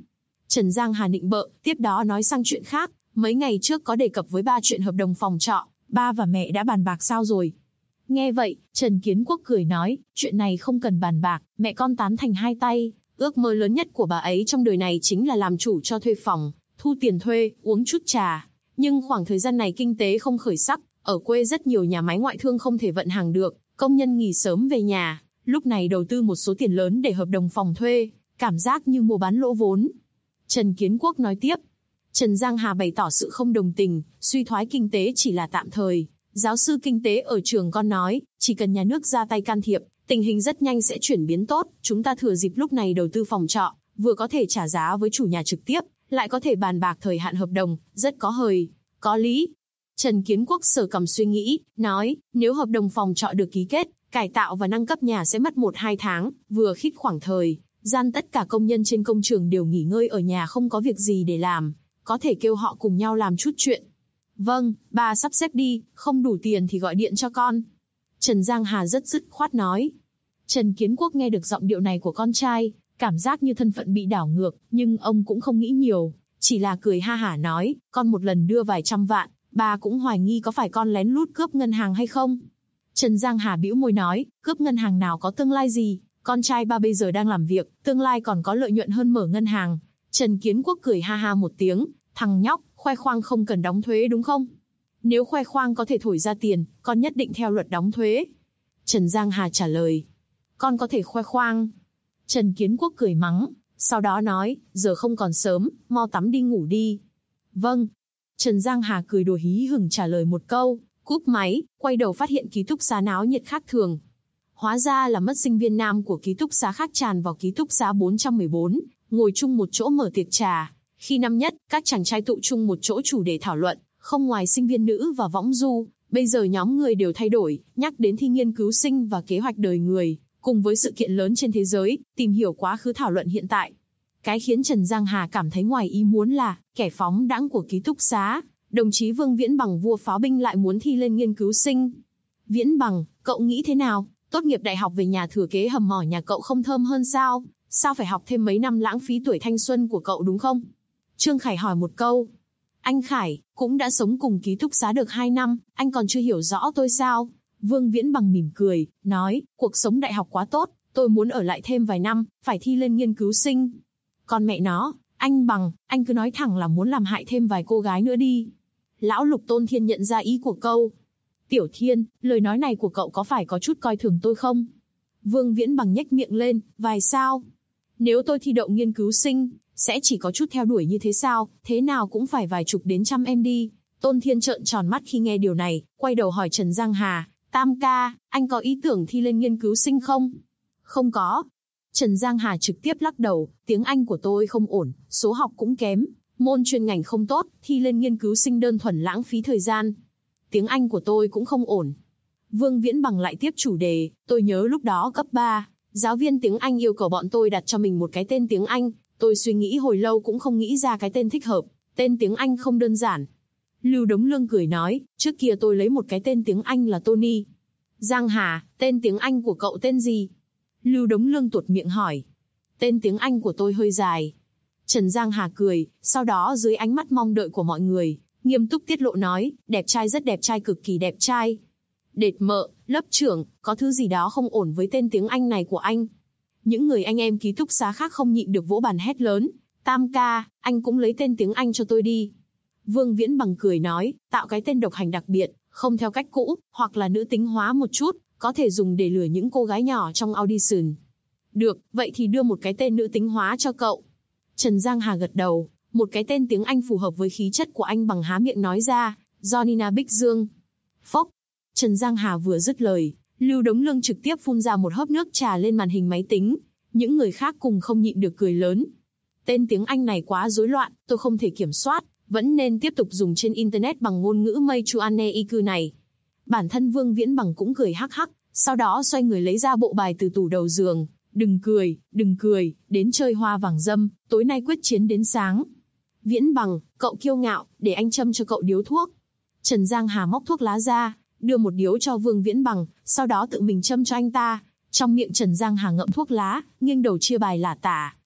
Trần Giang Hà nịnh bợ, tiếp đó nói sang chuyện khác, mấy ngày trước có đề cập với ba chuyện hợp đồng phòng trọ, ba và mẹ đã bàn bạc sao rồi? Nghe vậy, Trần Kiến Quốc cười nói, chuyện này không cần bàn bạc, mẹ con tán thành hai tay, ước mơ lớn nhất của bà ấy trong đời này chính là làm chủ cho thuê phòng, thu tiền thuê, uống chút trà. Nhưng khoảng thời gian này kinh tế không khởi sắc, ở quê rất nhiều nhà máy ngoại thương không thể vận hàng được, công nhân nghỉ sớm về nhà, lúc này đầu tư một số tiền lớn để hợp đồng phòng thuê, cảm giác như mua bán lỗ vốn. Trần Kiến Quốc nói tiếp. Trần Giang Hà bày tỏ sự không đồng tình, suy thoái kinh tế chỉ là tạm thời. Giáo sư kinh tế ở trường con nói, chỉ cần nhà nước ra tay can thiệp, tình hình rất nhanh sẽ chuyển biến tốt, chúng ta thừa dịp lúc này đầu tư phòng trọ, vừa có thể trả giá với chủ nhà trực tiếp, lại có thể bàn bạc thời hạn hợp đồng, rất có hời, có lý. Trần Kiến Quốc sờ cằm suy nghĩ, nói, nếu hợp đồng phòng trọ được ký kết, cải tạo và nâng cấp nhà sẽ mất 1-2 tháng, vừa khít khoảng thời gian tất cả công nhân trên công trường đều nghỉ ngơi ở nhà không có việc gì để làm, có thể kêu họ cùng nhau làm chút chuyện. Vâng, ba sắp xếp đi, không đủ tiền thì gọi điện cho con. Trần Giang Hà rất dứt khoát nói. Trần Kiến Quốc nghe được giọng điệu này của con trai, cảm giác như thân phận bị đảo ngược, nhưng ông cũng không nghĩ nhiều, chỉ là cười ha hả nói, con một lần đưa vài trăm vạn, ba cũng hoài nghi có phải con lén lút cướp ngân hàng hay không. Trần Giang Hà bĩu môi nói, cướp ngân hàng nào có tương lai gì, con trai ba bây giờ đang làm việc, tương lai còn có lợi nhuận hơn mở ngân hàng. Trần Kiến Quốc cười ha ha một tiếng, thằng nhóc, khoe khoang không cần đóng thuế đúng không? Nếu khoe khoang có thể thổi ra tiền, con nhất định theo luật đóng thuế. Trần Giang Hà trả lời, con có thể khoe khoang. Trần Kiến Quốc cười mắng, sau đó nói, giờ không còn sớm, mau tắm đi ngủ đi. Vâng. Trần Giang Hà cười đùa hí hửng trả lời một câu, cúp máy, quay đầu phát hiện ký túc xá náo nhiệt khác thường. Hóa ra là mất sinh viên nam của ký túc xá khác tràn vào ký túc xá 414, ngồi chung một chỗ mở tiệc trà. Khi năm nhất, các chàng trai tụ chung một chỗ chủ đề thảo luận, không ngoài sinh viên nữ và võng du, bây giờ nhóm người đều thay đổi, nhắc đến thi nghiên cứu sinh và kế hoạch đời người, cùng với sự kiện lớn trên thế giới, tìm hiểu quá khứ thảo luận hiện tại. Cái khiến Trần Giang Hà cảm thấy ngoài ý muốn là, kẻ phóng đãng của ký túc xá, đồng chí Vương Viễn Bằng vua pháo binh lại muốn thi lên nghiên cứu sinh. Viễn Bằng, cậu nghĩ thế nào? Tốt nghiệp đại học về nhà thừa kế hầm mỏ nhà cậu không thơm hơn sao? Sao phải học thêm mấy năm lãng phí tuổi thanh xuân của cậu đúng không? Trương Khải hỏi một câu. Anh Khải, cũng đã sống cùng ký túc xá được 2 năm, anh còn chưa hiểu rõ tôi sao? Vương Viễn Bằng mỉm cười, nói, cuộc sống đại học quá tốt, tôi muốn ở lại thêm vài năm, phải thi lên nghiên cứu sinh. Còn mẹ nó, anh Bằng, anh cứ nói thẳng là muốn làm hại thêm vài cô gái nữa đi. Lão Lục Tôn Thiên nhận ra ý của câu. Tiểu Thiên, lời nói này của cậu có phải có chút coi thường tôi không? Vương Viễn Bằng nhếch miệng lên, vài sao? Nếu tôi thi đậu nghiên cứu sinh, sẽ chỉ có chút theo đuổi như thế sao, thế nào cũng phải vài chục đến trăm em đi. Tôn Thiên trợn tròn mắt khi nghe điều này, quay đầu hỏi Trần Giang Hà, Tam ca, anh có ý tưởng thi lên nghiên cứu sinh không? Không có. Trần Giang Hà trực tiếp lắc đầu, tiếng Anh của tôi không ổn, số học cũng kém, môn chuyên ngành không tốt, thi lên nghiên cứu sinh đơn thuần lãng phí thời gian. Tiếng Anh của tôi cũng không ổn. Vương Viễn Bằng lại tiếp chủ đề, tôi nhớ lúc đó cấp 3, giáo viên tiếng Anh yêu cầu bọn tôi đặt cho mình một cái tên tiếng Anh, tôi suy nghĩ hồi lâu cũng không nghĩ ra cái tên thích hợp, tên tiếng Anh không đơn giản. Lưu Đống Lương cười nói, trước kia tôi lấy một cái tên tiếng Anh là Tony. Giang Hà, tên tiếng Anh của cậu tên gì? Lưu Đống Lương tuột miệng hỏi. Tên tiếng Anh của tôi hơi dài. Trần Giang Hà cười, sau đó dưới ánh mắt mong đợi của mọi người, nghiêm túc tiết lộ nói, đẹp trai rất đẹp trai cực kỳ đẹp trai. Đệt mợ, lớp trưởng, có thứ gì đó không ổn với tên tiếng Anh này của anh. Những người anh em ký túc xá khác không nhịn được vỗ bàn hét lớn, Tam ca, anh cũng lấy tên tiếng Anh cho tôi đi. Vương Viễn Bằng cười nói, tạo cái tên độc hành đặc biệt, không theo cách cũ, hoặc là nữ tính hóa một chút, có thể dùng để lừa những cô gái nhỏ trong audition. Được, vậy thì đưa một cái tên nữ tính hóa cho cậu. Trần Giang Hà gật đầu, một cái tên tiếng Anh phù hợp với khí chất của anh bằng há miệng nói ra, Jonina Bích Dương. Phốc. Trần Giang Hà vừa dứt lời, Lưu Đống Lương trực tiếp phun ra một hớp nước trà lên màn hình máy tính. Những người khác cùng không nhịn được cười lớn. Tên tiếng Anh này quá rối loạn, tôi không thể kiểm soát, vẫn nên tiếp tục dùng trên Internet bằng ngôn ngữ Meituane IQ này. Bản thân Vương Viễn Bằng cũng cười hắc hắc, sau đó xoay người lấy ra bộ bài từ tủ đầu giường. Đừng cười, đến chơi hoa vàng dâm, tối nay quyết chiến đến sáng. Viễn Bằng, cậu kiêu ngạo, để anh châm cho cậu điếu thuốc. Trần Giang Hà móc thuốc lá ra, đưa một điếu cho Vương Viễn Bằng, sau đó tự mình châm cho anh ta. Trong miệng Trần Giang Hà ngậm thuốc lá, nghiêng đầu chia bài lả tả.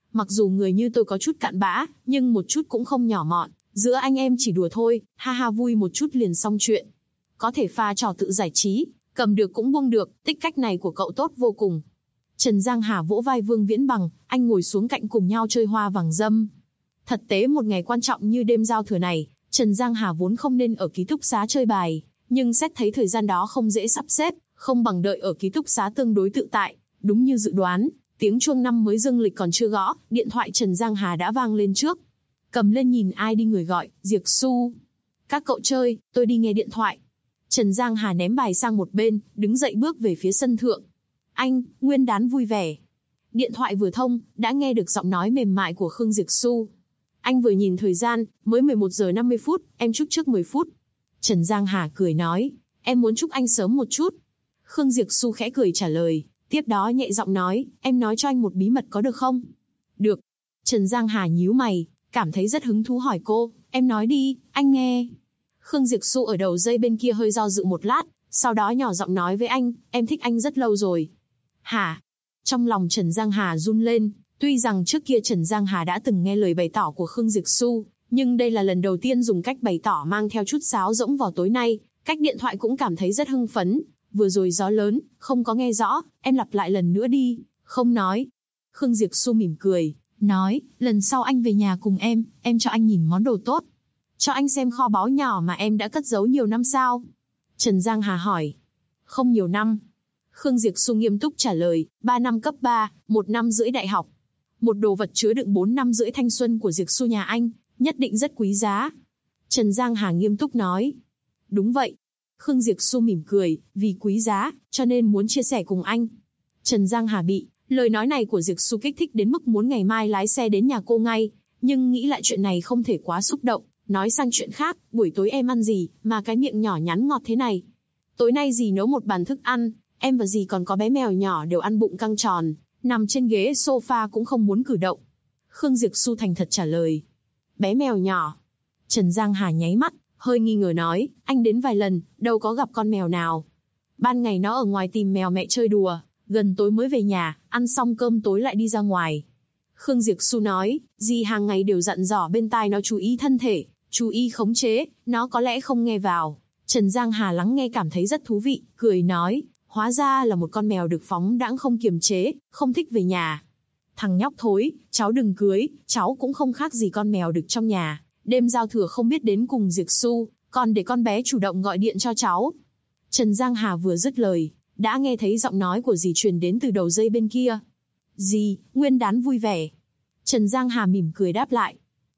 Mặc dù người như tôi có chút cặn bã, nhưng một chút cũng không nhỏ mọn. Giữa anh em chỉ đùa thôi, ha ha vui một chút liền xong chuyện. Có thể pha trò tự giải trí, cầm được cũng buông được, tích cách này của cậu tốt vô cùng. Trần Giang Hà vỗ vai Vương Viễn Bằng, anh ngồi xuống cạnh cùng nhau chơi hoa vàng dâm. Thật tế một ngày quan trọng như đêm giao thừa này, Trần Giang Hà vốn không nên ở ký túc xá chơi bài, nhưng xét thấy thời gian đó không dễ sắp xếp, không bằng đợi ở ký túc xá tương đối tự tại. Đúng như dự đoán, tiếng chuông năm mới dương lịch còn chưa gõ, điện thoại Trần Giang Hà đã vang lên trước. Cầm lên nhìn ai đi người gọi, Diệc Xu. Các cậu chơi, tôi đi nghe điện thoại. Trần Giang Hà ném bài sang một bên, đứng dậy bước về phía sân thượng. Anh, nguyên đán vui vẻ. Điện thoại vừa thông, đã nghe được giọng nói mềm mại của Khương Diệc Xu. Anh vừa nhìn thời gian, mới 11 giờ 50 phút, em chúc trước 10 phút. Trần Giang Hà cười nói, em muốn chúc anh sớm một chút. Khương Diệc Xu khẽ cười trả lời, tiếp đó nhẹ giọng nói, em nói cho anh một bí mật có được không? Được. Trần Giang Hà nhíu mày, cảm thấy rất hứng thú hỏi cô, em nói đi, anh nghe. Khương Diệc Xu ở đầu dây bên kia hơi do dự một lát, sau đó nhỏ giọng nói với anh, em thích anh rất lâu rồi. Hả? Trong lòng Trần Giang Hà run lên, tuy rằng trước kia Trần Giang Hà đã từng nghe lời bày tỏ của Khương Diệc Xu, nhưng đây là lần đầu tiên dùng cách bày tỏ mang theo chút sáo rỗng vào tối nay, cách điện thoại cũng cảm thấy rất hưng phấn. Vừa rồi gió lớn, không có nghe rõ, em lặp lại lần nữa đi, không nói. Khương Diệc Xu mỉm cười, nói, lần sau anh về nhà cùng em cho anh nhìn món đồ tốt. Cho anh xem kho báu nhỏ mà em đã cất giấu nhiều năm sao? Trần Giang Hà hỏi. Không nhiều năm. Khương Diệc Xu nghiêm túc trả lời, 3 năm cấp 3, 1 năm rưỡi đại học. Một đồ vật chứa đựng 4 năm rưỡi thanh xuân của Diệc Xu nhà anh, nhất định rất quý giá. Trần Giang Hà nghiêm túc nói. Đúng vậy. Khương Diệc Xu mỉm cười, vì quý giá, cho nên muốn chia sẻ cùng anh. Trần Giang Hà bị lời nói này của Diệc Xu kích thích đến mức muốn ngày mai lái xe đến nhà cô ngay, nhưng nghĩ lại chuyện này không thể quá xúc động, nói sang chuyện khác, buổi tối em ăn gì, mà cái miệng nhỏ nhắn ngọt thế này. Tối nay dì nấu một bàn thức ăn, em và dì còn có bé mèo nhỏ đều ăn bụng căng tròn, nằm trên ghế sofa cũng không muốn cử động. Khương Diệc Xu thành thật trả lời. Bé mèo nhỏ. Trần Giang Hà nháy mắt, hơi nghi ngờ nói, anh đến vài lần, đâu có gặp con mèo nào. Ban ngày nó ở ngoài tìm mèo mẹ chơi đùa, gần tối mới về nhà, ăn xong cơm tối lại đi ra ngoài. Khương Diệc Xu nói, dì hàng ngày đều dặn dò bên tai nó chú ý thân thể, chú ý khống chế, nó có lẽ không nghe vào. Trần Giang Hà lắng nghe cảm thấy rất thú vị, cười nói, hóa ra là một con mèo được phóng đãng không kiềm chế, không thích về nhà. Thằng nhóc thối, cháu đừng cưới, cháu cũng không khác gì con mèo được trong nhà. Đêm giao thừa không biết đến cùng Diệc Xu, còn để con bé chủ động gọi điện cho cháu. Trần Giang Hà vừa dứt lời, đã nghe thấy giọng nói của dì truyền đến từ đầu dây bên kia. Dì, nguyên đán vui vẻ. Trần Giang Hà mỉm cười đáp lại.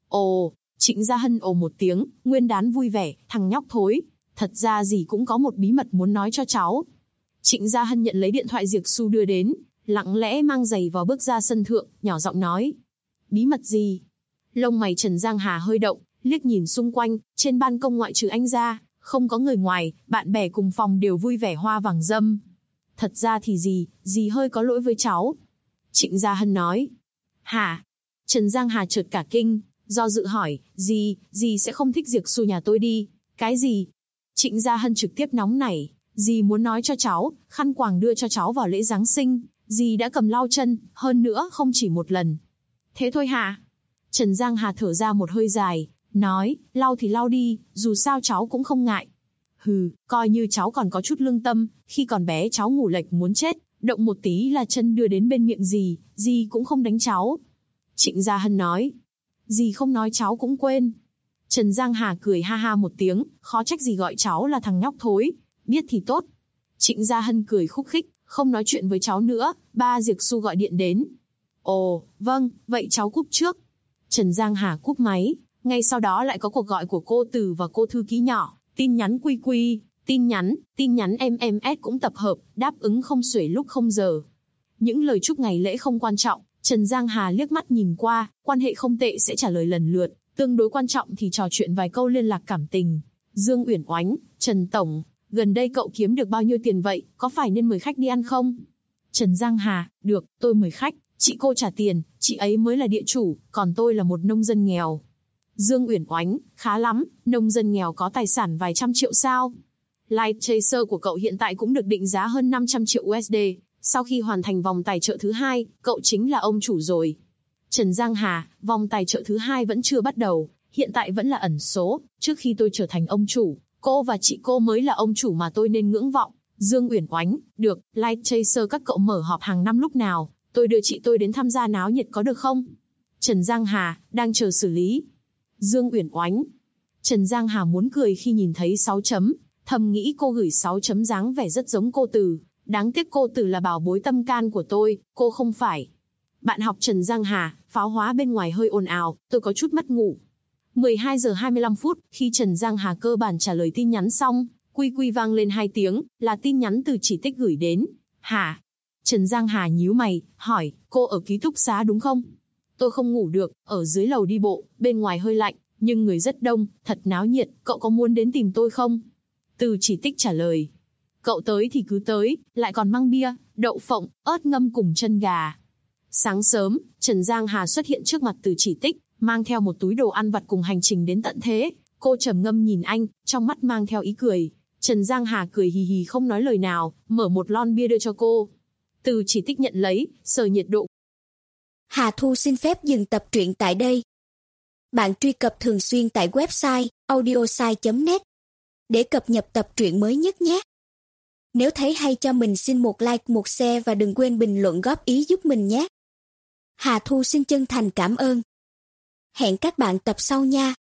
Ồ, Trịnh Gia Hân ồ một tiếng, nguyên đán vui vẻ, thằng nhóc thối. Thật ra dì cũng có một bí mật muốn nói cho cháu. Trịnh Gia Hân nhận lấy điện thoại Diệc Xu đưa đến, lặng lẽ mang giày vào bước ra sân thượng, nhỏ giọng nói. Bí mật gì? Lông mày Trần Giang Hà hơi động, liếc nhìn xung quanh, trên ban công ngoại trừ anh ra, không có người ngoài, bạn bè cùng phòng đều vui vẻ hoa vàng dâm. Thật ra thì dì hơi có lỗi với cháu. Trịnh Gia Hân nói. Hả? Trần Giang Hà chợt cả kinh, do dự hỏi, dì sẽ không thích Diệc Xu nhà tôi đi. Cái gì? Trịnh Gia Hân trực tiếp nóng nảy, dì muốn nói cho cháu, khăn quàng đưa cho cháu vào lễ Giáng sinh, dì đã cầm lau chân, hơn nữa không chỉ một lần. Thế thôi hả? Trần Giang Hà thở ra một hơi dài, nói, lau thì lau đi, dù sao cháu cũng không ngại. Hừ, coi như cháu còn có chút lương tâm, khi còn bé cháu ngủ lệch muốn chết, động một tí là chân đưa đến bên miệng dì cũng không đánh cháu. Trịnh Gia Hân nói, dì không nói cháu cũng quên. Trần Giang Hà cười ha ha một tiếng, khó trách dì gọi cháu là thằng nhóc thối, biết thì tốt. Trịnh Gia Hân cười khúc khích, không nói chuyện với cháu nữa, ba Diệc Xu gọi điện đến. Ồ, vâng, vậy cháu cúp trước. Trần Giang Hà cúp máy, ngay sau đó lại có cuộc gọi của cô Từ và cô thư ký nhỏ, tin nhắn QQ, tin nhắn MMS cũng tập hợp, đáp ứng không xuể lúc không giờ. Những lời chúc ngày lễ không quan trọng, Trần Giang Hà liếc mắt nhìn qua, quan hệ không tệ sẽ trả lời lần lượt, tương đối quan trọng thì trò chuyện vài câu liên lạc cảm tình. Dương Uyển Oánh, Trần Tổng, gần đây cậu kiếm được bao nhiêu tiền vậy, có phải nên mời khách đi ăn không? Trần Giang Hà, được, tôi mời khách, chị cô trả tiền, chị ấy mới là địa chủ, còn tôi là một nông dân nghèo. Dương Uyển Oánh, khá lắm, nông dân nghèo có tài sản vài trăm triệu sao? Light Chaser của cậu hiện tại cũng được định giá hơn 500 triệu USD, sau khi hoàn thành vòng tài trợ thứ 2, cậu chính là ông chủ rồi. Trần Giang Hà, vòng tài trợ thứ 2 vẫn chưa bắt đầu, hiện tại vẫn là ẩn số, trước khi tôi trở thành ông chủ, cô và chị cô mới là ông chủ mà tôi nên ngưỡng vọng. Dương Uyển Oánh, được, Light Chaser các cậu mở họp hàng năm lúc nào, tôi đưa chị tôi đến tham gia náo nhiệt có được không? Trần Giang Hà, đang chờ xử lý. Dương Uyển Oánh. Trần Giang Hà muốn cười khi nhìn thấy 6 chấm, thầm nghĩ cô gửi 6 chấm dáng vẻ rất giống cô Từ. Đáng tiếc cô Từ là bảo bối tâm can của tôi, cô không phải. Bạn học Trần Giang Hà, pháo hóa bên ngoài hơi ồn ào, tôi có chút mất ngủ. 12 giờ 25 phút, khi Trần Giang Hà cơ bản trả lời tin nhắn xong, quy quy vang lên 2 tiếng, là tin nhắn từ Chỉ Tích gửi đến. Hả? Trần Giang Hà nhíu mày, hỏi, cô ở ký túc xá đúng không? Tôi không ngủ được, ở dưới lầu đi bộ, bên ngoài hơi lạnh, nhưng người rất đông, thật náo nhiệt, cậu có muốn đến tìm tôi không? Từ Chỉ Tích trả lời. Cậu tới thì cứ tới, lại còn mang bia, đậu phộng, ớt ngâm cùng chân gà. Sáng sớm, Trần Giang Hà xuất hiện trước mặt Từ Chỉ Tích, mang theo một túi đồ ăn vặt cùng hành trình đến tận thế. Cô trầm ngâm nhìn anh, trong mắt mang theo ý cười. Trần Giang Hà cười hì hì không nói lời nào, mở một lon bia đưa cho cô. Từ Chỉ Tích nhận lấy, sờ nhiệt độ. Hà Thu xin phép dừng tập truyện tại đây. Bạn truy cập thường xuyên tại website audiosai.net để cập nhật tập truyện mới nhất nhé. Nếu thấy hay cho mình xin một like, một share và đừng quên bình luận góp ý giúp mình nhé. Hà Thu xin chân thành cảm ơn. Hẹn các bạn tập sau nha.